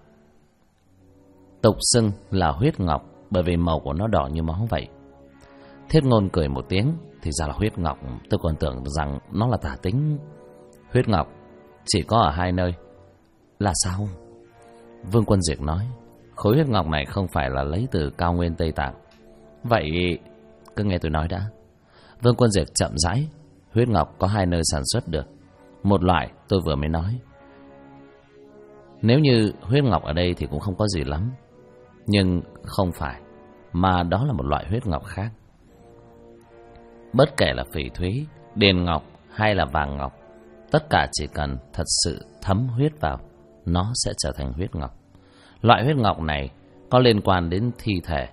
Speaker 1: tục xưng là huyết ngọc bởi vì màu của nó đỏ như máu vậy. Thiết Ngôn cười một tiếng: thì ra là huyết ngọc, tôi còn tưởng rằng nó là tà tính. Huyết ngọc chỉ có ở hai nơi. Là sao? Vương Quân Diệt nói: khối huyết ngọc này không phải là lấy từ cao nguyên Tây Tạng. Vậy cứ nghe tôi nói đã. Vương Quân Diệt chậm rãi. Huyết ngọc có 2 nơi sản xuất được. Một loại tôi vừa mới nói. Nếu như huyết ngọc ở đây thì cũng không có gì lắm. Nhưng không phải, mà đó là một loại huyết ngọc khác. Bất kể là phỉ thúy, đền ngọc hay là vàng ngọc, tất cả chỉ cần thật sự thấm huyết vào, nó sẽ trở thành huyết ngọc. Loại huyết ngọc này có liên quan đến thi thể,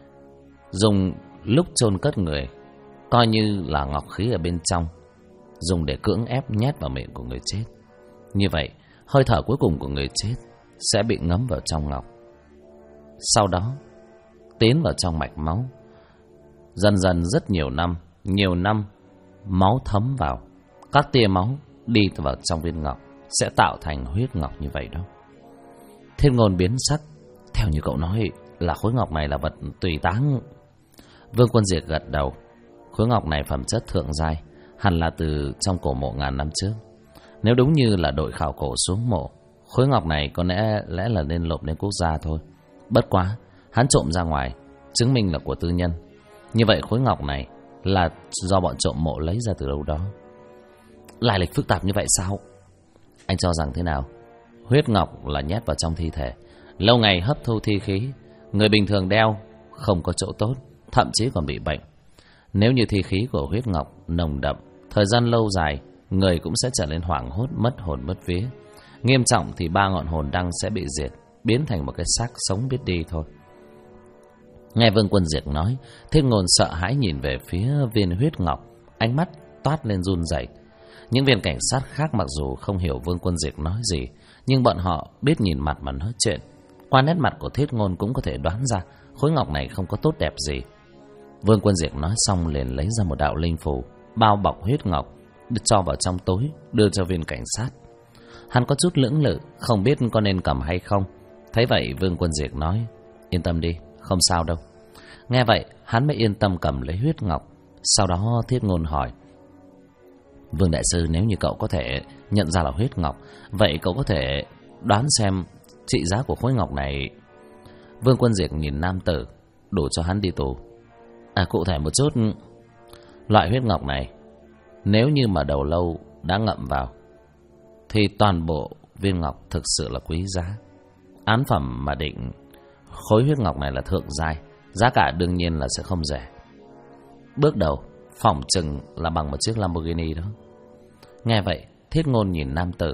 Speaker 1: dùng lúc chôn cất người, coi như là ngọc khí ở bên trong, dùng để cưỡng ép nhét vào miệng của người chết. Như vậy, hơi thở cuối cùng của người chết sẽ bị ngấm vào trong ngọc. Sau đó, tiến vào trong mạch máu. Dần dần rất nhiều năm, máu thấm vào. Các tia máu đi vào trong viên ngọc sẽ tạo thành huyết ngọc như vậy đó. Thiết Ngôn biến sắc. Theo như cậu nói là khối ngọc này là vật tùy táng. Vương Quân Diệt gật đầu. Khối ngọc này phẩm chất thượng giai, hẳn là từ trong cổ mộ ngàn năm trước. Nếu đúng như là đội khảo cổ xuống mộ, khối ngọc này có lẽ là nên nộp đến quốc gia thôi. Bất quá, hắn trộm ra ngoài, chứng minh là của tư nhân. Như vậy khối ngọc này là do bọn trộm mộ lấy ra từ đâu đó. Lai lịch phức tạp như vậy sao? Anh cho rằng thế nào? Huyết ngọc là nhét vào trong thi thể, lâu ngày hấp thu thi khí. Người bình thường đeo không có chỗ tốt, thậm chí còn bị bệnh. Nếu như thi khí của huyết ngọc nồng đậm, thời gian lâu dài, người cũng sẽ trở nên hoảng hốt, mất hồn mất vía. Nghiêm trọng thì 3 ngọn hồn đăng sẽ bị diệt, biến thành một cái xác sống biết đi thôi. Nghe Vương Quân Diệt nói, Thiết Ngôn sợ hãi nhìn về phía viên huyết ngọc, ánh mắt toát lên run rẩy. Những viên cảnh sát khác mặc dù không hiểu Vương Quân Diệt nói gì, nhưng bọn họ biết nhìn mặt mà nói chuyện. Qua nét mặt của Thiết Ngôn cũng có thể đoán ra khối ngọc này không có tốt đẹp gì. Vương Quân Diệt nói xong liền lấy ra một đạo linh phù, bao bọc huyết ngọc, cho vào trong túi, đưa cho viên cảnh sát. Hắn có chút lưỡng lự, không biết có nên cầm hay không. Thấy vậy Vương Quân Diệt nói, yên tâm đi, không sao đâu. Nghe vậy hắn mới yên tâm cầm lấy huyết ngọc. Sau đó Thiết Ngôn hỏi, Vương đại sư, nếu như cậu có thể nhận ra là huyết ngọc, vậy cậu có thể đoán xem trị giá của khối ngọc này? Vương Quân Diệt nhìn nam tử, đủ cho hắn đi tù. Cụ thể một chút, loại huyết ngọc này nếu như mà đầu lâu đã ngậm vào thì toàn bộ viên ngọc thực sự là quý giá. Án phẩm mà định khối huyết ngọc này là thượng giai, giá cả đương nhiên là sẽ không rẻ. Bước đầu phỏng chừng là bằng một chiếc Lamborghini đó. Nghe vậy Thiết Ngôn nhìn nam tử,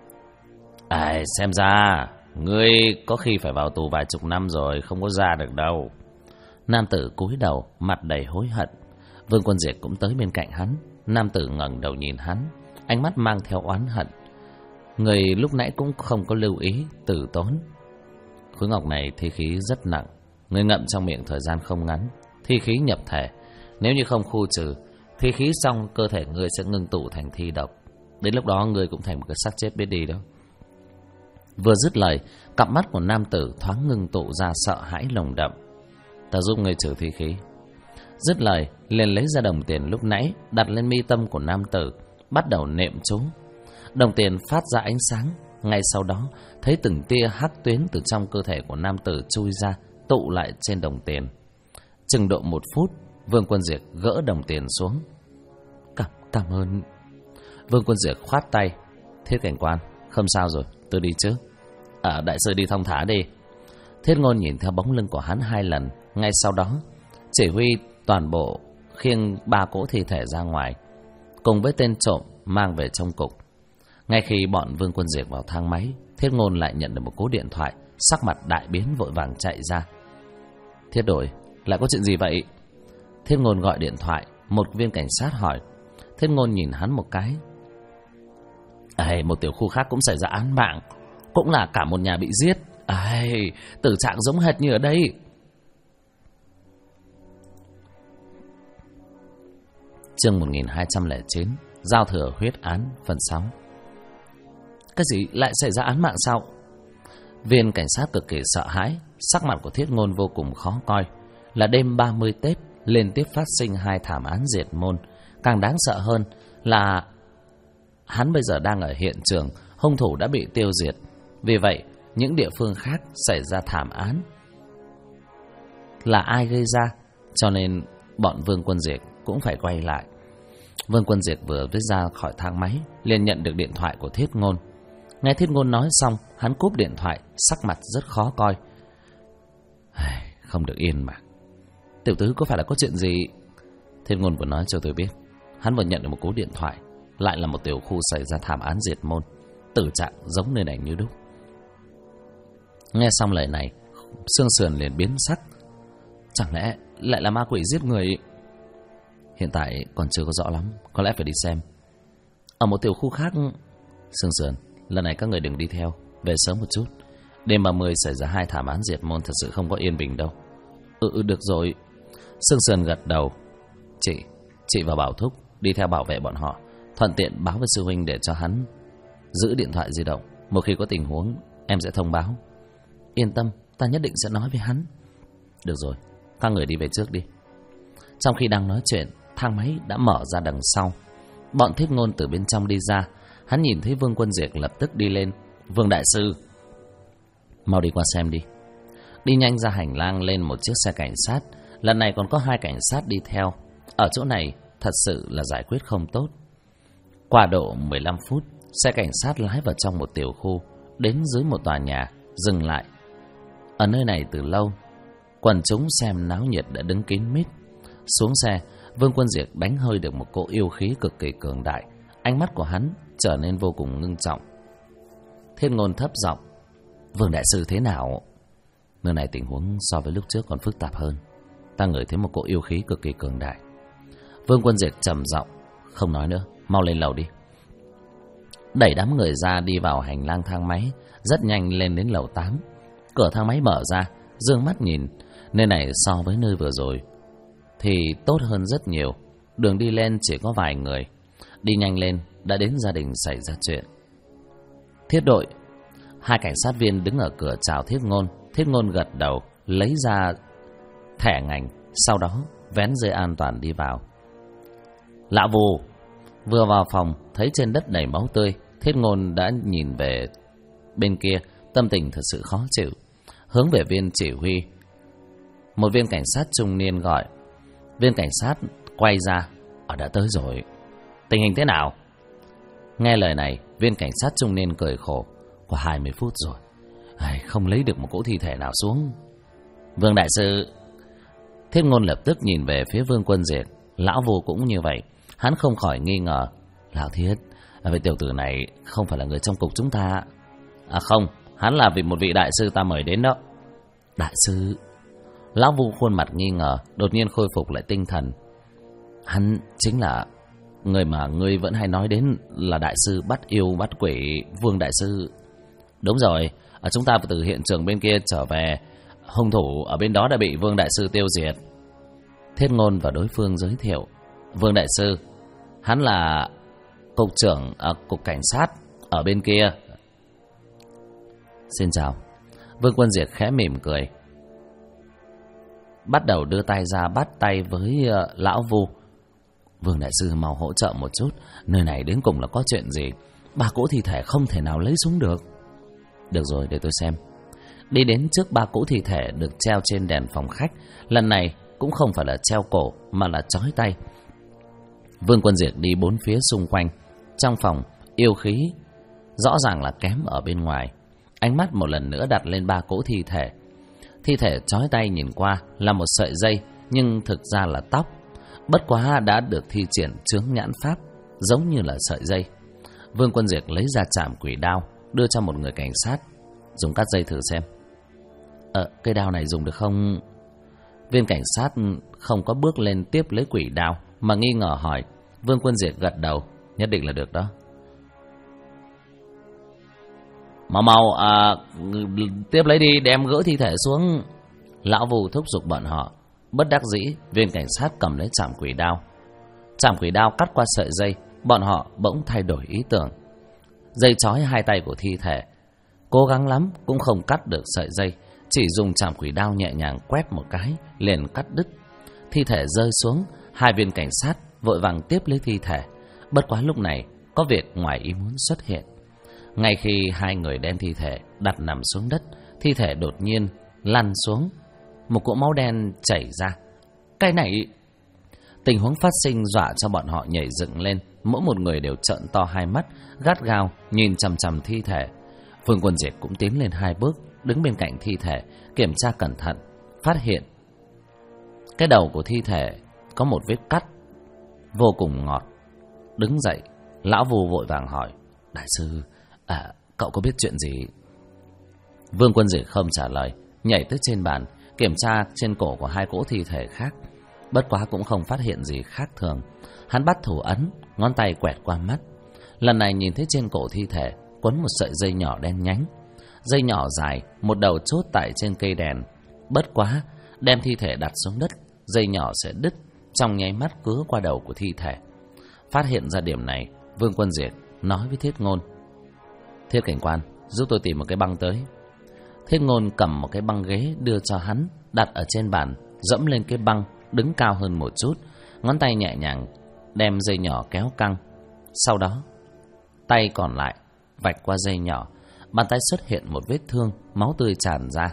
Speaker 1: xem ra ngươi có khi phải vào tù vài chục năm rồi, không có ra được đâu. Nam tử cúi đầu, mặt đầy hối hận. Vương Quân Diệt cũng tới bên cạnh hắn. Nam tử ngẩng đầu nhìn hắn, ánh mắt mang theo oán hận. Người lúc nãy cũng không có lưu ý từ tốn. Khối ngọc này thi khí rất nặng, người ngậm trong miệng thời gian không ngắn, thi khí nhập thể. Nếu như không khu trừ, thi khí trong cơ thể người sẽ ngưng tụ thành thi độc. Đến lúc đó người cũng thành một cái xác chết biết đi đó. Vừa dứt lời, cặp mắt của nam tử thoáng ngưng tụ ra sợ hãi nồng đậm. Ta giúp người trừ thi khí. Dứt lời liền lấy ra đồng tiền lúc nãy đặt lên mi tâm của nam tử, bắt đầu niệm chú. Đồng tiền phát ra ánh sáng. Ngay sau đó thấy từng tia hắc tuyến từ trong cơ thể của nam tử chui ra, tụ lại trên đồng tiền. Chừng độ 1 phút, Vương Quân Diệt gỡ đồng tiền xuống. Cảm ơn. Vương Quân Diệt khoát tay. Thiết cảnh quan, không sao rồi, tôi đi trước. Đại sư đi thong thả đi. Thiết Ngôn nhìn theo bóng lưng của hắn 2 lần. Ngay sau đó chỉ huy toàn bộ khiêng 3 cỗ thi thể ra ngoài, cùng với tên trộm mang về trong cục. Ngay khi bọn Vương Quân Diệt vào thang máy, Thiết Ngôn lại nhận được một cú điện thoại, sắc mặt đại biến vội vàng chạy ra. Thiết đội, lại có chuyện gì vậy? Thiết Ngôn gọi điện thoại. Một viên cảnh sát hỏi. Thiết Ngôn nhìn hắn một cái. Một tiểu khu khác cũng xảy ra án mạng, cũng là cả một nhà bị giết. Tử trạng giống hệt như ở đây. Chương 1209, Giao thừa huyết án phần 6. Cái gì, lại xảy ra án mạng sao? Viên cảnh sát cực kỳ sợ hãi. Sắc mặt của Thiết Ngôn vô cùng khó coi. Là đêm 30 Tết liên tiếp phát sinh 2 thảm án diệt môn. Càng đáng sợ hơn là hắn bây giờ đang ở hiện trường, hung thủ đã bị tiêu diệt. Vì vậy những địa phương khác xảy ra thảm án là ai gây ra, cho nên bọn Vương Quân Diệt cũng phải quay lại. Vương Quân Diệt vừa viết ra khỏi thang máy liền nhận được điện thoại của Thiết Ngôn. Nghe Thiết Ngôn nói xong, hắn cúp điện thoại, sắc mặt rất khó coi. Không được yên mà. Tiểu tứ có phải là có chuyện gì? Thiết Ngôn vừa nói cho tôi biết. Hắn vừa nhận được một cú điện thoại, lại là một tiểu khu xảy ra thảm án diệt môn, tử trạng giống nơi này như đúc. Nghe xong lời này, xương sườn liền biến sắc. Chẳng lẽ lại là ma quỷ giết người? Hiện tại còn chưa có rõ lắm, có lẽ phải đi xem. Ở một tiểu khu khác. Xương sườn, lần này các người đừng đi theo, về sớm một chút. Đêm 30 xảy ra 2 thảm án diệt môn, thật sự không có yên bình đâu. Được rồi. Xương sườn gật đầu. Chị và Bảo Thúc đi theo bảo vệ bọn họ, thuận tiện báo với sư huynh để cho hắn giữ điện thoại di động. Một khi có tình huống em sẽ thông báo. Yên tâm, ta nhất định sẽ nói với hắn. Được rồi, các người đi về trước đi. Trong khi đang nói chuyện, thang máy đã mở ra đằng sau. Bọn Thiết Ngôn từ bên trong đi ra. Hắn nhìn thấy Vương Quân Diệt lập tức đi lên. Vương đại sư, mau đi qua xem đi. Đi nhanh ra hành lang lên một chiếc xe cảnh sát. Lần này còn có 2 cảnh sát đi theo. Ở chỗ này thật sự là giải quyết không tốt. Qua độ 15 phút, xe cảnh sát lái vào trong một tiểu khu, đến dưới một tòa nhà, dừng lại. Ở nơi này từ lâu, quần chúng xem náo nhiệt đã đứng kín mít. Xuống xe, Vương Quân Diệt đánh hơi được một cỗ yêu khí cực kỳ cường đại. Ánh mắt của hắn trở nên vô cùng ngưng trọng. Thiết Ngôn thấp giọng: Vương đại sư thế nào? Nơi này tình huống so với lúc trước còn phức tạp hơn. Ta ngửi thấy một cỗ yêu khí cực kỳ cường đại. Vương Quân Diệt trầm giọng: Không nói nữa, mau lên lầu đi. Đẩy đám người ra đi vào hành lang thang máy, rất nhanh lên đến lầu 8. Cửa thang máy mở ra, dương mắt nhìn, nơi này so với nơi vừa rồi thì tốt hơn rất nhiều. Đường đi lên chỉ có vài người. Đi nhanh lên, đã đến gia đình xảy ra chuyện. Thiết đội. 2 cảnh sát viên đứng ở cửa chào Thiết Ngôn. Thiết Ngôn gật đầu, lấy ra thẻ ngành, sau đó vén dây an toàn đi vào. Lão Vù. Vừa vào phòng, thấy trên đất đầy máu tươi, Thiết Ngôn đã nhìn về bên kia, tâm tình thật sự khó chịu. Hướng về viên chỉ huy. Một viên cảnh sát trung niên gọi. Viên cảnh sát quay ra: đã tới rồi. Tình hình thế nào? Nghe lời này, viên cảnh sát trung niên cười khổ: Qua 20 phút rồi, không lấy được một cỗ thi thể nào xuống. Vương đại sư. Thiết Ngôn lập tức nhìn về phía Vương Quân Diệt. Lão Vô cũng như vậy. Hắn không khỏi nghi ngờ: Lão Thiết, vậy tiểu tử này không phải là người trong cục chúng ta? Không, hắn là vì một vị đại sư ta mời đến đó. Đại sư? Lão Vu khuôn mặt nghi ngờ, đột nhiên khôi phục lại tinh thần. Hắn chính là người mà ngươi vẫn hay nói đến, là đại sư bắt yêu bắt quỷ, Vương đại sư. Đúng rồi, chúng ta từ hiện trường bên kia trở về, hung thủ ở bên đó đã bị Vương đại sư tiêu diệt. Thiết Ngôn và đối phương giới thiệu: Vương đại sư, hắn là cục trưởng cục cảnh sát ở bên kia. Xin chào. Vương Quân Diệt khẽ mỉm cười, bắt đầu đưa tay ra bắt tay với lão Vu. Vương đại sư mau hỗ trợ một chút, nơi này đến cùng là có chuyện gì? 3 cỗ thi thể không thể nào lấy xuống được. Được rồi, để tôi xem. Đi đến trước 3 cỗ thi thể được treo trên đèn phòng khách. Lần này cũng không phải là treo cổ mà là trói tay. Vương Quân Diệt đi 4 phía xung quanh. Trong phòng, yêu khí rõ ràng là kém ở bên ngoài. Ánh mắt một lần nữa đặt lên 3 cỗ thi thể. Thi thể trói tay nhìn qua là một sợi dây, nhưng thực ra là tóc. Bất quá đã được thi triển chướng nhãn pháp, giống như là sợi dây. Vương Quân Diệt lấy ra trảm quỷ đao, đưa cho một người cảnh sát. Dùng cắt dây thử xem. Cây đao này dùng được không? Viên cảnh sát không có bước lên tiếp lấy quỷ đao, mà nghi ngờ hỏi. Vương Quân Diệt gật đầu: Nhất định là được đó. Mau tiếp lấy đi, đem gỡ thi thể xuống. Lão Vù thúc giục bọn họ. Bất đắc dĩ, viên cảnh sát cầm lấy trảm quỷ đao. Trảm quỷ đao cắt qua sợi dây, bọn họ bỗng thay đổi ý tưởng. Dây trói 2 tay của thi thể, cố gắng lắm cũng không cắt được sợi dây, chỉ dùng trảm quỷ đao nhẹ nhàng quét một cái liền cắt đứt. Thi thể rơi xuống, 2 viên cảnh sát vội vàng tiếp lấy thi thể. Bất quá lúc này có việc ngoài ý muốn xuất hiện. Ngay khi hai người đem thi thể đặt nằm xuống đất, thi thể đột nhiên lăn xuống, một cỗ máu đen chảy ra. Cái này... Tình huống phát sinh dọa cho bọn họ nhảy dựng lên, mỗi một người đều trợn to hai mắt, gắt gao nhìn chằm chằm thi thể. Vương Quân Diệt cũng tiến lên 2 bước, đứng bên cạnh thi thể, kiểm tra cẩn thận, phát hiện cái đầu của thi thể có một vết cắt vô cùng ngọt. Đứng dậy, lão Vu vội vàng hỏi: đại sư, cậu có biết chuyện gì? Vương Quân Diệt không trả lời, nhảy tới trên bàn, kiểm tra trên cổ của 2 cỗ thi thể khác. Bất quá cũng không phát hiện gì khác thường. Hắn bắt thủ ấn, ngón tay quẹt qua mắt. Lần này nhìn thấy trên cổ thi thể quấn một sợi dây nhỏ đen nhánh. Dây nhỏ dài, một đầu chốt tại trên cây đèn. Bất quá, đem thi thể đặt xuống đất, dây nhỏ sẽ đứt, trong nháy mắt cứa qua đầu của thi thể. Phát hiện ra điểm này, Vương Quân Diệt nói với Thiết Ngôn: Thiết cảnh quan, giúp tôi tìm một cái băng tới. Thiết Ngôn cầm một cái băng ghế đưa cho hắn, đặt ở trên bàn, dẫm lên cái băng, đứng cao hơn một chút, ngón tay nhẹ nhàng đem dây nhỏ kéo căng. Sau đó, tay còn lại vạch qua dây nhỏ, bàn tay xuất hiện một vết thương, máu tươi tràn ra.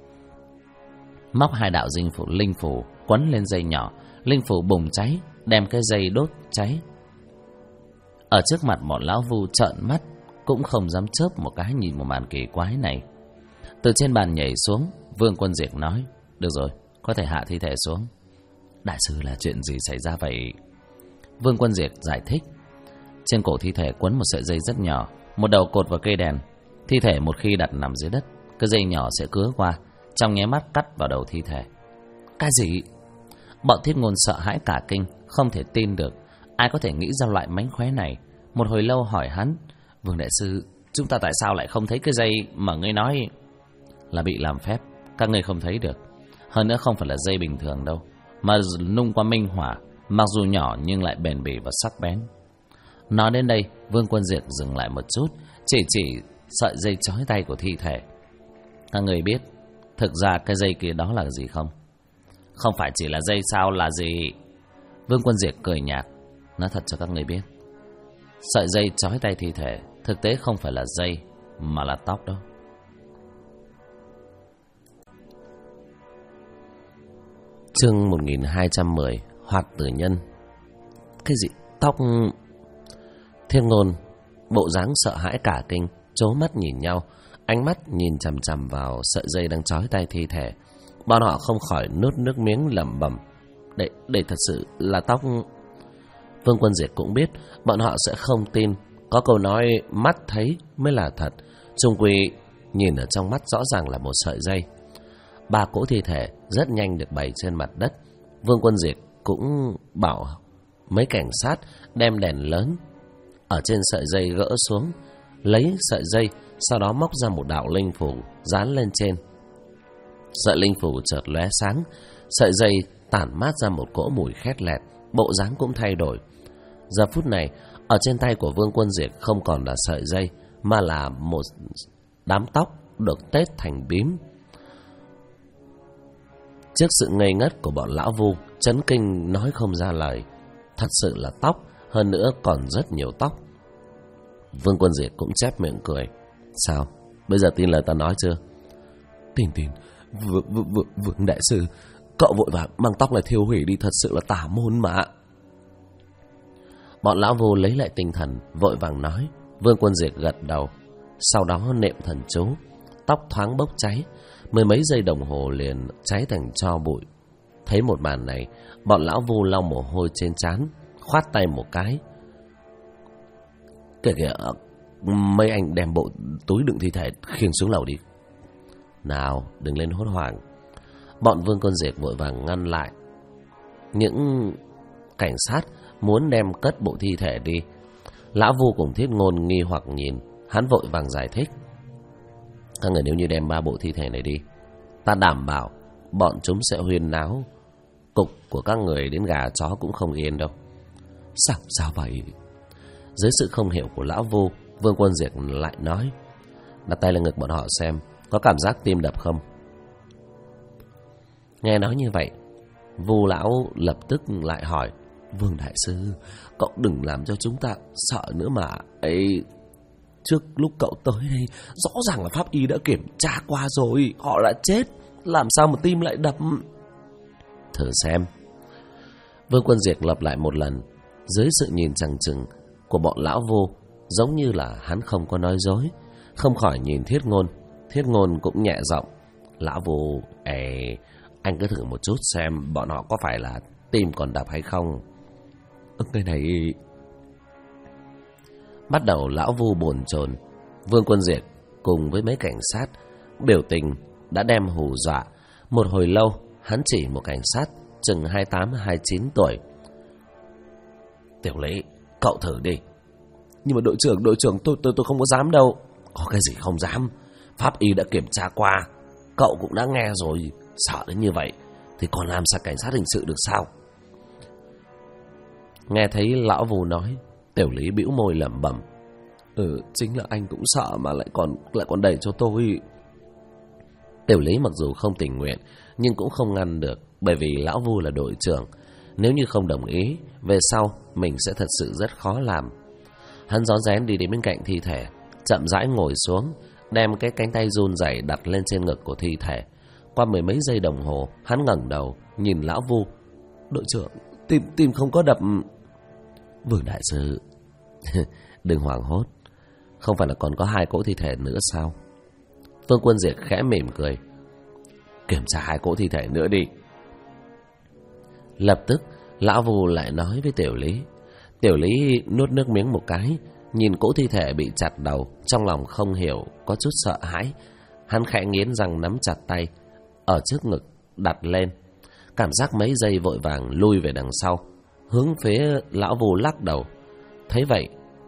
Speaker 1: Móc 2 đạo linh phủ quấn lên dây nhỏ, linh phủ bùng cháy, đem cái dây đốt cháy. Ở trước mặt bọn lão Vu trợn mắt, cũng không dám chớp một cái nhìn một màn kỳ quái này. Từ trên bàn nhảy xuống, Vương Quân Diệt nói: được rồi, có thể hạ thi thể xuống. Đại sư, là chuyện gì xảy ra vậy? Vương Quân Diệt giải thích: trên cổ thi thể quấn một sợi dây rất nhỏ, một đầu cột vào cây đèn. Thi thể một khi đặt nằm dưới đất, cái dây nhỏ sẽ cứa qua, trong nháy mắt cắt vào đầu thi thể. Cái gì? Bọn Thiết Ngôn sợ hãi cả kinh, không thể tin được. Ai có thể nghĩ ra loại mánh khóe này? Một hồi lâu hỏi hắn: Vương đại sư, chúng ta tại sao lại không thấy cái dây mà ngươi nói? Là bị làm phép, các ngươi không thấy được. Hơn nữa không phải là dây bình thường đâu, mà nung qua minh hỏa, mặc dù nhỏ nhưng lại bền bỉ và sắc bén. Nói đến đây, Vương Quân Diệt dừng lại một chút, chỉ sợi dây trói tay của thi thể. Các người biết thực ra cái dây kia đó là gì không? Không phải chỉ là dây sao là gì? Vương Quân Diệt cười nhạt: nói thật cho các người biết, sợi dây trói tay thi thể thực tế không phải là dây, mà là tóc đó. Chương 1210: Hoạt tử nhân. Cái gì? Tóc? Thiên Ngôn bộ dáng sợ hãi cả kinh, trố mắt nhìn nhau, ánh mắt nhìn chằm chằm vào sợi dây đang trói tay thi thể. Bọn họ không khỏi nuốt nước miếng lẩm bẩm: đây thật sự là tóc. Vương Quân Diệt cũng biết bọn họ sẽ không tin. Có câu nói mắt thấy mới là thật. Chung quy nhìn ở trong mắt rõ ràng là một sợi dây. 3 cỗ thi thể rất nhanh được bày trên mặt đất. Vương Quân Diệt cũng bảo mấy cảnh sát đem đèn lớn ở trên sợi dây gỡ xuống, lấy sợi dây, sau đó móc ra một đạo linh phủ dán lên trên. Sợi linh phủ chợt lóe sáng, sợi dây tản mát ra một cỗ mùi khét lẹt, bộ dáng cũng thay đổi. Giờ phút này, ở trên tay của Vương Quân Diệt không còn là sợi dây, mà là một đám tóc được tết thành bím. Trước sự ngây ngất của bọn lão Vu, chấn kinh nói không ra lời. Thật sự là tóc, hơn nữa còn rất nhiều tóc. Vương Quân Diệt cũng chép miệng cười: sao, bây giờ tin lời ta nói chưa? Tin. Vương đại sư, cậu vội vàng mang tóc này thiêu hủy đi, thật sự là tà môn mà. Bọn lão Vu lấy lại tinh thần, vội vàng nói. Vương Quân Diệt gật đầu, sau đó niệm thần chú, tóc thoáng bốc cháy, 10 mấy giây đồng hồ liền cháy thành tro bụi. Thấy một màn này, bọn lão Vu lau mồ hôi trên trán, khoát tay một cái: kìa, mấy anh đem bộ túi đựng thi thể khiêng xuống lầu đi. Nào, đừng lên hốt hoảng. Bọn Vương Quân Diệt vội vàng ngăn lại những cảnh sát muốn đem cất bộ thi thể đi. Lão Vu cùng Thiết Ngôn nghi hoặc nhìn, hắn vội vàng giải thích: các người nếu như đem 3 bộ thi thể này đi, ta đảm bảo bọn chúng sẽ huyên náo, cục của các người đến gà chó cũng không yên đâu. Sao vậy? Dưới sự không hiểu của lão Vu, Vương Quân Diệt lại nói: đặt tay lên ngực bọn họ xem, có cảm giác tim đập không? Nghe nói như vậy, Vu lão lập tức lại hỏi: Vương đại sư, cậu đừng làm cho chúng ta sợ nữa mà. Ấy,
Speaker 3: trước lúc cậu tới đây, rõ ràng là pháp y đã kiểm tra qua rồi. Họ đã chết, làm sao mà tim lại đập?
Speaker 2: Thử xem. Vương Quân Diệt lặp lại một lần. Dưới sự nhìn chằng chừng của bọn lão vô, giống như là hắn không có nói dối. Không khỏi nhìn Thiết Ngôn. Thiết Ngôn cũng nhẹ giọng: Lão vô, anh cứ thử một chút xem bọn họ có phải là tim còn đập hay không.
Speaker 3: Cái này...
Speaker 2: Bắt đầu lão vu bồn chồn. Vương Quân Diệt cùng với mấy cảnh sát biểu tình đã đem hù dọa. Một hồi lâu hắn chỉ một cảnh sát chừng 28-29 tuổi: Tiểu Lý, cậu thử đi.
Speaker 3: Nhưng mà đội trưởng, tôi không có dám đâu.
Speaker 2: Có cái gì không dám? Pháp y đã kiểm tra qua, cậu cũng đã nghe rồi. Sợ đến như vậy thì còn làm sao cảnh sát hình sự được sao? Nghe thấy lão vù nói, Tiểu Lý bĩu môi lẩm bẩm:
Speaker 3: Chính là anh cũng sợ mà lại còn đẩy cho tôi.
Speaker 2: Tiểu Lý mặc dù không tình nguyện nhưng cũng không ngăn được, bởi vì lão vu là đội trưởng. Nếu như không đồng ý, về sau mình sẽ thật sự rất khó làm. Hắn rón rén đi đến bên cạnh thi thể, chậm rãi ngồi xuống, đem cái cánh tay run rẩy đặt lên trên ngực của thi thể. Qua mười mấy giây đồng hồ, hắn ngẩng đầu nhìn lão vu:
Speaker 3: Đội trưởng, tim không có đập.
Speaker 2: Vương đại sư, đừng hoảng hốt. Không phải là còn có 2 cỗ thi thể nữa sao? Vương Quân Diệt khẽ mỉm cười: Kiểm tra 2 cỗ thi thể nữa đi. Lập tức lão vù lại nói với Tiểu Lý. Tiểu Lý nuốt nước miếng một cái, nhìn cỗ thi thể bị chặt đầu, trong lòng không hiểu, có chút sợ hãi. Hắn khẽ nghiến răng nắm chặt tay ở trước ngực đặt lên, cảm giác mấy giây vội vàng lui về đằng sau, hướng phía lão vù lắc đầu. Thấy vậy,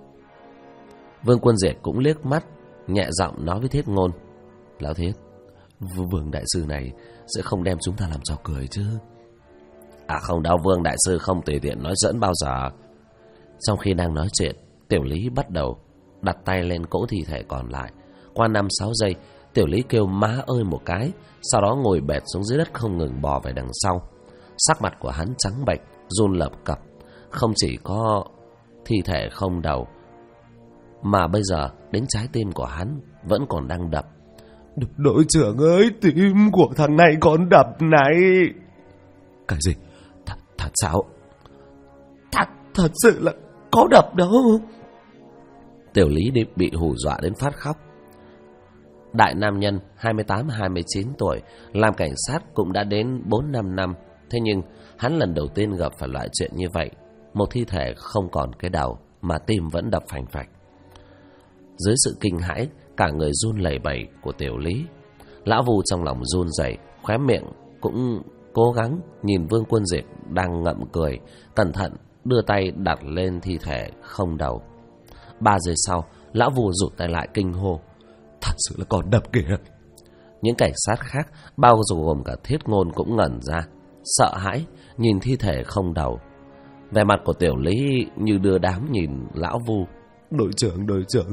Speaker 2: Vương Quân Diệt cũng liếc mắt, nhẹ giọng nói với Thiết Ngôn: Lão Thiết,
Speaker 3: Vương đại sư này sẽ không đem chúng ta làm trò cười chứ?
Speaker 2: Không đâu, Vương đại sư không tùy tiện nói giỡn bao giờ. Trong khi đang nói chuyện, Tiểu Lý bắt đầu đặt tay lên cỗ thi thể còn lại. Qua 5-6 giây, Tiểu Lý kêu má ơi một cái, sau đó ngồi bệt xuống dưới đất không ngừng bò về đằng sau. Sắc mặt của hắn trắng bệch, run lập cập. Không chỉ có thi thể không đầu, mà bây giờ đến trái tim của hắn vẫn còn đang đập.
Speaker 3: Đội trưởng ơi, tim của thằng này còn đập này. Cái gì? Thật sao? Thật sự là có đập đâu.
Speaker 2: Tiểu Lý bị hù dọa đến phát khóc. Đại nam nhân 28-29 tuổi, làm cảnh sát cũng đã đến 4-5 năm. Thế nhưng hắn lần đầu tiên gặp phải loại chuyện như vậy. Một thi thể không còn cái đầu mà tim vẫn đập phành phạch. Dưới sự kinh hãi, cả người run lẩy bẩy của Tiểu Lý, lão vù trong lòng run rẩy, khóe miệng cũng cố gắng nhìn Vương Quân Diệt đang ngậm cười, cẩn thận đưa tay đặt lên thi thể không đầu. 3 giây sau, lão vù rụt tay lại kinh hô:
Speaker 3: Thật sự là còn đập kìa.
Speaker 2: Những cảnh sát khác, bao gồm cả Thiết Ngôn, cũng ngẩn ra, sợ hãi nhìn thi thể không đầu. Vẻ mặt của Tiểu Lý như đưa đám nhìn lão vu.
Speaker 3: Đội trưởng,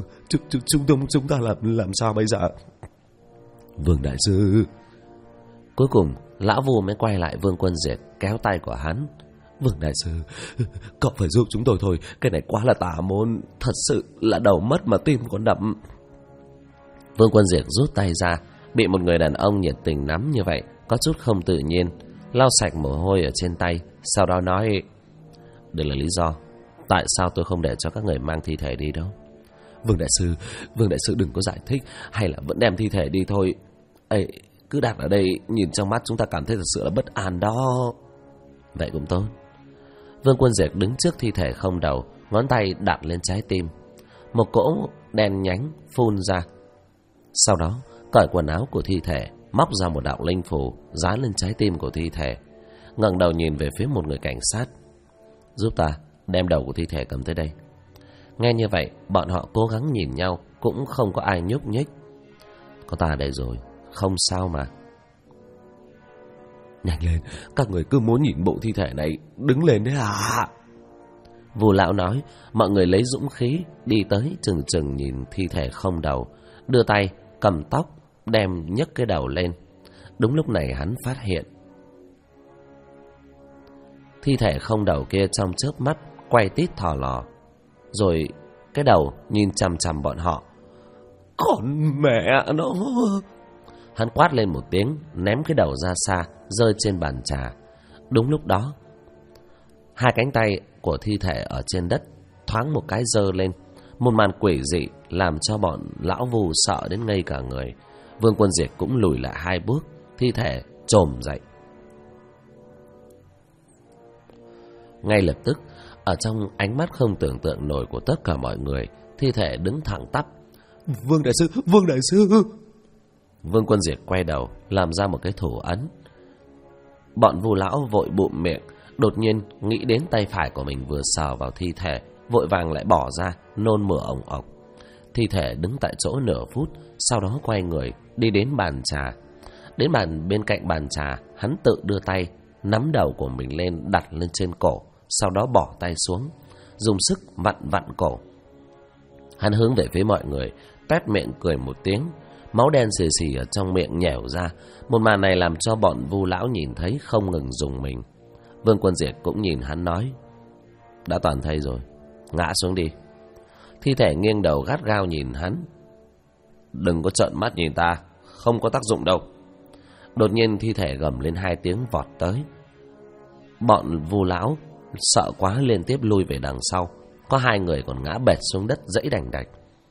Speaker 3: chúng ta làm sao bây giờ? Vương đại sư.
Speaker 2: Cuối cùng lão vu mới quay lại Vương Quân Diệt, kéo tay của hắn:
Speaker 3: Vương đại sư, cậu phải giúp chúng tôi thôi. Cái này quá là tà môn. Thật sự là đầu mất mà tim còn đập.
Speaker 2: Vương Quân Diệt rút tay ra, bị một người đàn ông nhiệt tình nắm như vậy, có chút không tự nhiên, lau sạch mồ hôi ở trên tay, sau đó nói: Đây là lý do tại sao tôi không để cho các người mang thi thể đi đâu.
Speaker 3: Vương đại sư đừng có giải thích, hay là vẫn đem thi thể đi thôi. Cứ đặt ở đây, nhìn trong mắt chúng ta cảm thấy thật sự là bất an đó.
Speaker 2: Vậy cũng tốt. Vương Quân Diệt đứng trước thi thể không đầu, ngón tay đặt lên trái tim. Một cỗ đen nhánh phun ra. Sau đó cởi quần áo của thi thể, móc ra một đạo linh phù dán lên trái tim của thi thể, ngẩng đầu nhìn về phía một người cảnh sát: Giúp ta đem đầu của thi thể cầm tới đây. Nghe như vậy, bọn họ cố gắng nhìn nhau, cũng không có ai nhúc nhích. Có ta đây rồi, không sao mà.
Speaker 3: Nhanh lên, các người cứ muốn nhìn bộ thi thể này, đứng lên đấy à?
Speaker 2: Vù lão nói. Mọi người lấy dũng khí đi tới, chừng chừng nhìn thi thể không đầu, đưa tay cầm tóc đem nhấc cái đầu lên. Đúng lúc này hắn phát hiện thi thể không đầu kia trong chớp mắt quay tít thò lò, rồi cái đầu nhìn chằm chằm bọn họ,
Speaker 3: Con mẹ nó.
Speaker 2: Hắn quát lên một tiếng, ném cái đầu ra xa, rơi trên bàn trà. Đúng lúc đó, hai cánh tay của thi thể ở trên đất thoáng một cái giơ lên. Một màn quỷ dị làm cho bọn lão vù sợ đến ngây cả người. Vương Quân Diệt cũng lùi lại 2 bước, thi thể chồm dậy. Ngay lập tức, ở trong ánh mắt không tưởng tượng nổi của tất cả mọi người, thi thể đứng thẳng tắp.
Speaker 3: Vương đại sư, Vương đại sư.
Speaker 2: Vương Quân Diệt quay đầu, làm ra một cái thủ ấn. Bọn Vu lão vội bụm miệng, đột nhiên nghĩ đến tay phải của mình vừa sờ vào thi thể, vội vàng lại bỏ ra, nôn mửa ồng ọc. Thi thể đứng tại chỗ nửa phút, sau đó quay người đi đến bàn trà. Đến bàn bên cạnh bàn trà, hắn tự đưa tay nắm đầu của mình lên, đặt lên trên cổ, sau đó bỏ tay xuống, dùng sức vặn vặn cổ. Hắn hướng về phía mọi người, toét miệng cười một tiếng, máu đen xì xì ở trong miệng nhẻo ra. Một màn này làm cho bọn Vu lão nhìn thấy không ngừng rùng mình. Vương Quân Diệt cũng nhìn hắn nói: đã toàn thây rồi, ngã xuống đi. Thi thể nghiêng đầu gắt gao nhìn hắn: đừng có trợn mắt nhìn ta, không có tác dụng đâu. Đột nhiên thi thể gầm lên 2 tiếng vọt tới. Bọn Vu lão sợ quá liên tiếp lui về đằng sau, có 2 người còn ngã bệt xuống đất dẫy đành đạch.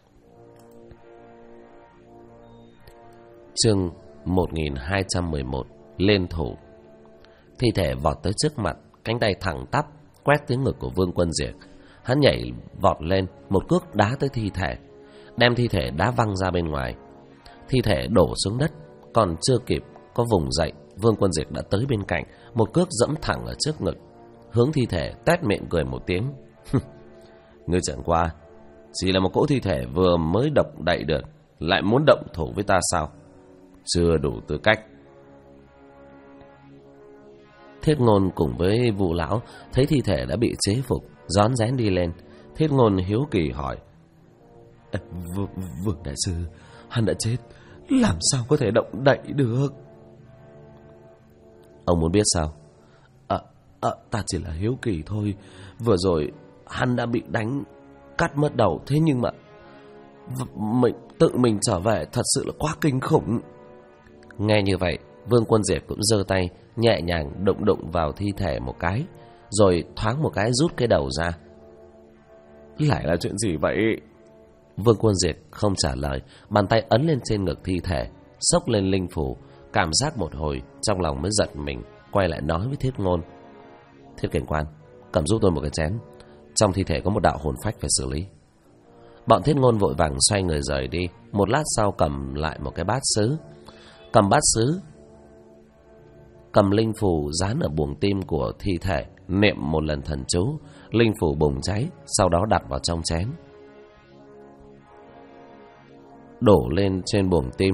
Speaker 2: Chương 1211 lên thủ. Thi thể vọt tới trước mặt, cánh tay thẳng tắp quét tiếng ngực của Vương Quân Diệt. Hắn nhảy vọt lên, một cước đá tới thi thể, đem thi thể đá văng ra bên ngoài. Thi thể đổ xuống đất, còn chưa kịp có vùng dậy, Vương Quân Diệt đã tới bên cạnh, một cước dẫm thẳng ở trước ngực, hướng thi thể tét miệng cười một tiếng: ngươi chẳng qua chỉ là một cỗ thi thể vừa mới động đậy được, lại muốn động thủ với ta sao? Chưa đủ tư cách. Thiết Ngôn cùng với Vu lão thấy thi thể đã bị chế phục, rón rén đi lên. Thiết Ngôn hiếu kỳ hỏi:
Speaker 3: Vương đại sư, hắn đã chết, làm sao có thể động đậy được?
Speaker 2: Ông muốn biết sao?
Speaker 3: Ta chỉ là hiếu kỳ thôi. Vừa rồi hắn đã bị đánh cắt mất đầu, thế nhưng mà tự mình trở về thật sự là quá kinh khủng.
Speaker 2: Nghe như vậy, Vương Quân Diệt cũng giơ tay nhẹ nhàng đụng đụng vào thi thể một cái, rồi thoáng một cái rút cái đầu ra.
Speaker 3: Lại là chuyện gì vậy?
Speaker 2: Vương Quân Diệt không trả lời, bàn tay ấn lên trên ngực thi thể, xốc lên linh phù, cảm giác một hồi, trong lòng mới giật mình, quay lại nói với Thiết Ngôn: Thiết Cảnh Quan, cầm giúp tôi một cái chén, trong thi thể có một đạo hồn phách phải xử lý. Bọn Thiết Ngôn vội vàng xoay người rời đi. Một lát sau cầm lại một cái bát sứ, cầm bát sứ, cầm linh phù dán ở buồng tim của thi thể, niệm một lần thần chú, linh phù bùng cháy, sau đó đặt vào trong chén, đổ lên trên buồng tim.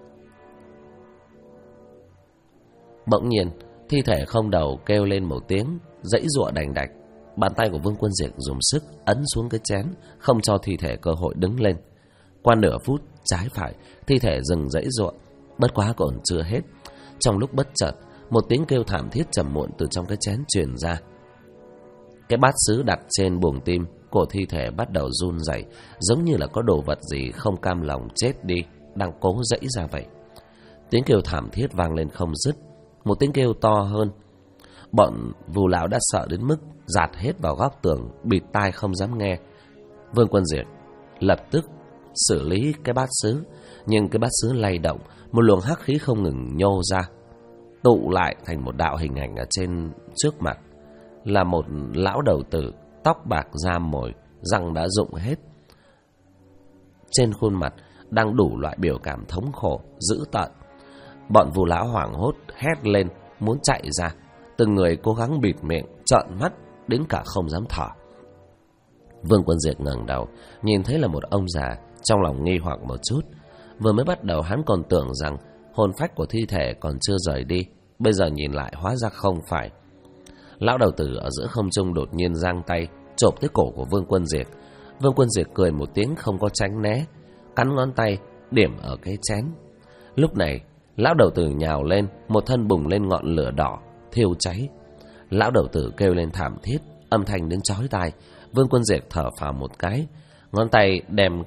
Speaker 2: Bỗng nhiên, thi thể không đầu kêu lên một tiếng, giãy giụa đành đạch. Bàn tay của Vương Quân Diệt dùng sức ấn xuống cái chén, không cho thi thể cơ hội đứng lên. Qua nửa phút trái phải, thi thể dừng giãy giụa. Bất quá còn chưa hết, trong lúc bất chợt, một tiếng kêu thảm thiết trầm muộn từ trong cái chén truyền ra. Cái bát sứ đặt trên buồng tim của thi thể bắt đầu run rẩy, giống như là có đồ vật gì không cam lòng chết đi đang cố giãy ra vậy. Tiếng kêu thảm thiết vang lên không dứt. Một tiếng kêu to hơn. Bọn Vu lão đã sợ đến mức dạt hết vào góc tường, bịt tai không dám nghe. Vương Quân Diệt lập tức xử lý cái bát sứ, nhưng cái bát sứ lay động, một luồng hắc khí không ngừng nhô ra, tụ lại thành một đạo hình ảnh ở trên trước mặt, là một lão đầu tử, tóc bạc da mồi, răng đã rụng hết. Trên khuôn mặt đang đủ loại biểu cảm thống khổ, dữ tợn. Bọn Vu lão hoảng hốt hét lên muốn chạy ra, từng người cố gắng bịt miệng, trợn mắt đến cả không dám thở. Vương Quân Diệt ngẩng đầu, nhìn thấy là một ông già, trong lòng nghi hoặc một chút. Vừa mới bắt đầu hắn còn tưởng rằng hồn phách của thi thể còn chưa rời đi, bây giờ nhìn lại hóa ra không phải. Lão đầu tử ở giữa không trung đột nhiên giang tay chộp tới cổ của Vương Quân Diệt. Vương Quân Diệt cười một tiếng không có tránh né, cắn ngón tay điểm ở cái chén. Lúc này lão đầu tử nhào lên, một thân bùng lên ngọn lửa đỏ thiêu cháy. Lão đầu tử kêu lên thảm thiết, âm thanh đến chói tai. Vương Quân Diệt thở phào một cái, ngón tay đem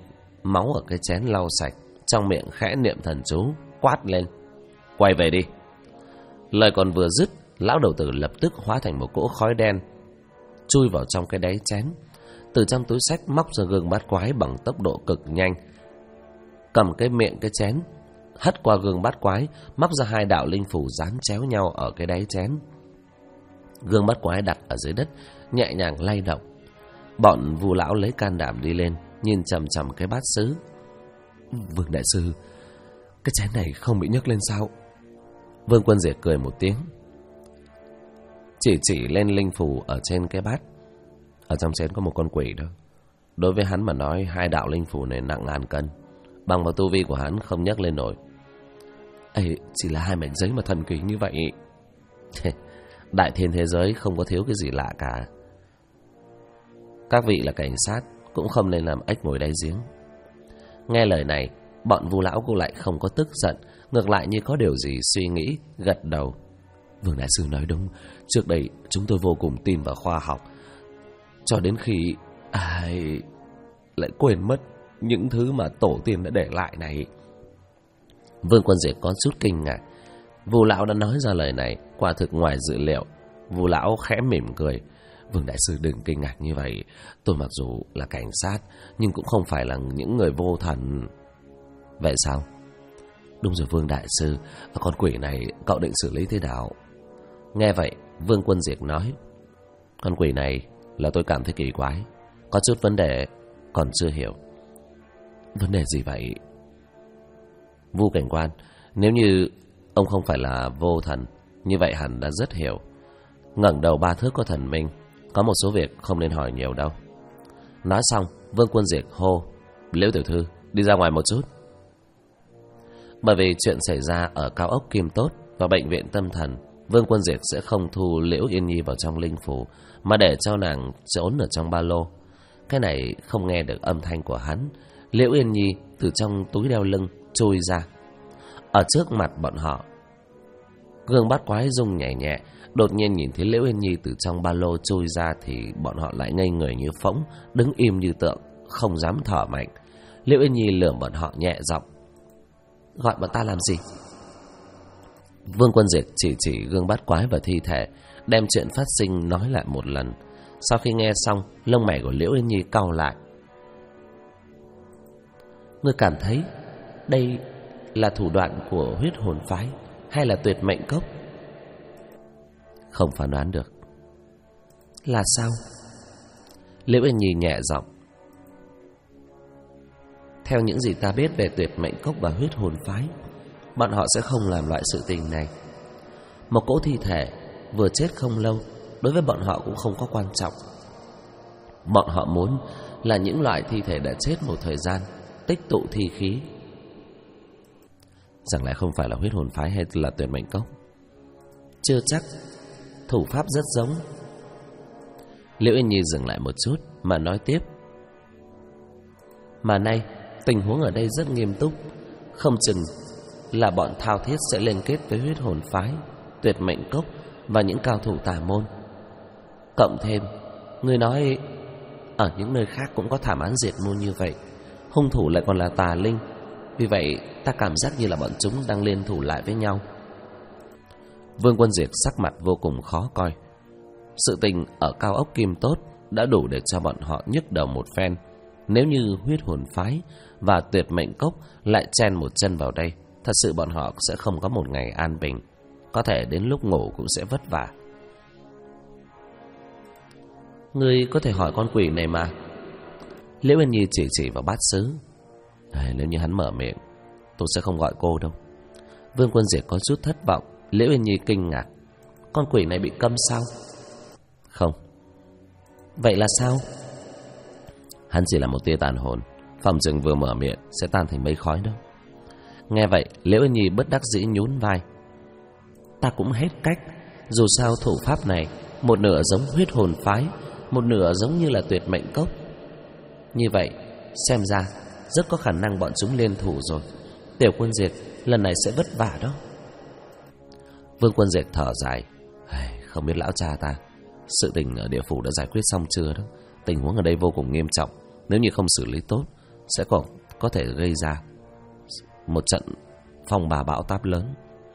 Speaker 2: máu ở cái chén lau sạch, trong miệng khẽ niệm thần chú, quát lên: quay về đi. Lời còn vừa dứt, lão đầu tử lập tức hóa thành một cỗ khói đen, chui vào trong cái đáy chén. Từ trong túi xách móc ra gương bát quái bằng tốc độ cực nhanh, cầm cái miệng cái chén, hất qua gương bát quái, móc ra 2 đạo linh phù dán chéo nhau ở cái đáy chén. Gương bát quái đặt ở dưới đất, nhẹ nhàng lay động. Bọn Vu lão lấy can đảm đi lên, nhìn chằm chằm cái bát sứ.
Speaker 3: Vương đại sư, cái chén này không bị nhấc lên sao?
Speaker 2: Vương Quân Diệt cười một tiếng, chỉ lên linh phù ở trên cái bát. Ở trong chén có một con quỷ đó. Đối với hắn mà nói, 2 đạo linh phù này nặng ngàn cân, bằng vào tu vi của hắn không nhấc lên nổi.
Speaker 3: Ấy chỉ là 2 mảnh giấy mà thần kỳ như vậy.
Speaker 2: Đại thiên thế giới không có thiếu cái gì lạ cả. Các vị là cảnh sát cũng không nên làm ếch ngồi đáy giếng. Nghe lời này, bọn Vu lão cũng lại không có tức giận, ngược lại như có điều gì suy nghĩ, gật đầu.
Speaker 3: Vương đại sư nói đúng, trước đây chúng tôi vô cùng tin vào khoa học, cho đến khi ai lại quên mất những thứ mà tổ tiên đã để lại này.
Speaker 2: Vương Quân Diệt có chút kinh ngạc. Vu lão đã nói ra lời này quả thực ngoài dự liệu. Vu lão khẽ mỉm cười.
Speaker 3: Vương đại sư đừng kinh ngạc như vậy. Tôi mặc dù là cảnh sát, nhưng cũng không phải là những người vô thần.
Speaker 2: Vậy sao?
Speaker 3: Đúng rồi Vương đại sư, con quỷ này cậu định xử lý thế nào?
Speaker 2: Nghe vậy, Vương Quân Diệt nói: con quỷ này là tôi cảm thấy kỳ quái, có chút vấn đề còn chưa hiểu.
Speaker 3: Vấn đề gì vậy?
Speaker 2: Vu cảnh quan, nếu như ông không phải là vô thần, như vậy hẳn đã rất hiểu. Ngẩng đầu 3 thước có thần minh, có một số việc không nên hỏi nhiều đâu. Nói xong, Vương Quân Diệt hô: Liễu tiểu thư, đi ra ngoài một chút. Bởi vì chuyện xảy ra ở cao ốc Kim Tốt và bệnh viện tâm thần, Vương Quân Diệt sẽ không thu Liễu Yên Nhi vào trong linh phủ, mà để cho nàng trốn ở trong ba lô. Cái này không nghe được âm thanh của hắn. Liễu Yên Nhi từ trong túi đeo lưng chui ra. Ở trước mặt bọn họ, gương bát quái rung nhẹ nhẹ. Đột nhiên nhìn thấy Liễu Yên Nhi từ trong ba lô chui ra thì bọn họ lại ngây người như phỗng, đứng im như tượng, không dám thở mạnh. Liễu Yên Nhi lườm bọn họ nhẹ giọng: gọi bọn ta làm gì? Vương Quân Diệt chỉ gương bát quái và thi thể, đem chuyện phát sinh nói lại một lần. Sau khi nghe xong, lông mày của Liễu Yên Nhi cau lại. Ngươi cảm thấy đây là thủ đoạn của huyết hồn phái hay là tuyệt mệnh cốc? Không phán đoán được. Là sao? Liễu Yên Nhi nhẹ giọng: theo những gì ta biết về tuyệt mệnh cốc và huyết hồn phái, bọn họ sẽ không làm loại sự tình này. Một cỗ thi thể vừa chết không lâu, đối với bọn họ cũng không có quan trọng. Bọn họ muốn là những loại thi thể đã chết một thời gian, tích tụ thi khí. Rằng lại không phải là huyết hồn phái hay là tuyệt mệnh cốc? Chưa chắc. Thủ pháp rất giống. Liễu Yên Nhi dừng lại một chút mà nói tiếp: mà nay tình huống ở đây rất nghiêm túc, không chừng là bọn thao thiết sẽ liên kết với huyết hồn phái, tuyệt mệnh cốc và những cao thủ tà môn. Cộng thêm, người nói ở những nơi khác cũng có thảm án diệt môn như vậy, hung thủ lại còn là tà linh. Vì vậy ta cảm giác như là bọn chúng đang liên thủ lại với nhau. Vương Quân Diệt sắc mặt vô cùng khó coi. Sự tình ở cao ốc Kim Tốt đã đủ để cho bọn họ nhức đầu một phen. Nếu như huyết hồn phái và tuyệt mệnh cốc lại chen một chân vào đây, thật sự bọn họ sẽ không có một ngày an bình, có thể đến lúc ngủ cũng sẽ vất vả. Ngươi có thể hỏi con quỷ này mà. Liễu Yên Nhi chỉ vào bát sứ. Nếu như hắn mở miệng, tôi sẽ không gọi cô đâu. Vương Quân Diệt có chút thất vọng. Liễu Yên Nhi kinh ngạc: con quỷ này bị câm sao? Không. Vậy là sao? Hắn chỉ là một tia tàn hồn, phòng chừng vừa mở miệng sẽ tan thành mây khói đó. Nghe vậy, Liễu Yên Nhi bất đắc dĩ nhún vai: ta cũng hết cách. Dù sao thủ pháp này một nửa giống huyết hồn phái, một nửa giống như là tuyệt mệnh cốc. Như vậy xem ra rất có khả năng bọn chúng liên thủ rồi. Tiểu Quân Diệt lần này sẽ vất vả đó. Vương Quân Diệt thở dài: không biết lão cha ta, sự tình ở địa phủ đã giải quyết xong chưa đó. Tình huống ở đây vô cùng nghiêm trọng, nếu như không xử lý tốt sẽ
Speaker 3: có thể gây ra một trận phong ba bão táp lớn.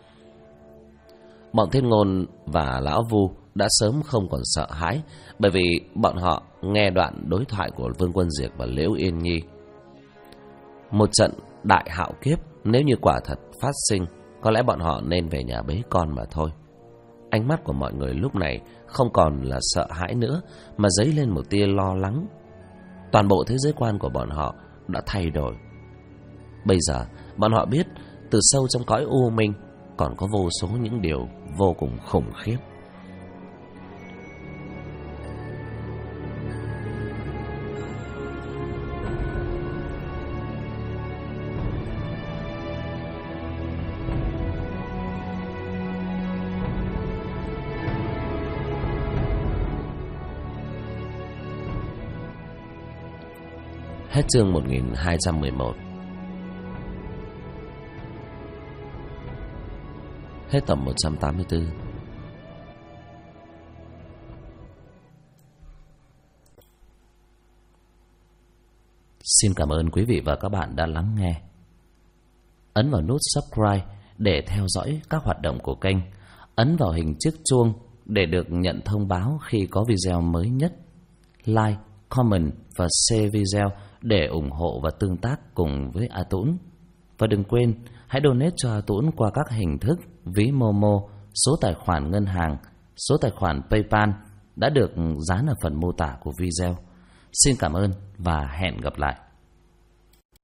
Speaker 3: Bọn Thiên Ngôn và Lão Vu đã sớm không còn sợ hãi, bởi vì bọn họ nghe đoạn đối thoại của Vương Quân Diệt và Liễu Yên Nhi. Một trận đại hạo kiếp nếu như quả thật phát sinh, có lẽ bọn họ nên về nhà bế con mà thôi. Ánh mắt của mọi người lúc này không còn là sợ hãi nữa, mà dấy lên một tia lo lắng. Toàn bộ thế giới quan của bọn họ đã thay đổi. Bây giờ bọn họ biết từ sâu trong cõi u minh còn có vô số những điều vô cùng khủng khiếp. Hết chương 1211. Hết tập 184. Xin cảm ơn quý vị và các bạn đã lắng nghe. Ấn vào nút subscribe để theo dõi các hoạt động của kênh. Ấn vào hình chiếc chuông để được nhận thông báo khi có video mới nhất. Like, comment và share video để ủng hộ và tương tác cùng với A Tũng. Và đừng quên hãy donate cho A Tũng qua các hình thức ví Momo, số tài khoản ngân hàng, số tài khoản PayPal đã được dán ở phần mô tả của video. Xin cảm ơn và hẹn gặp lại.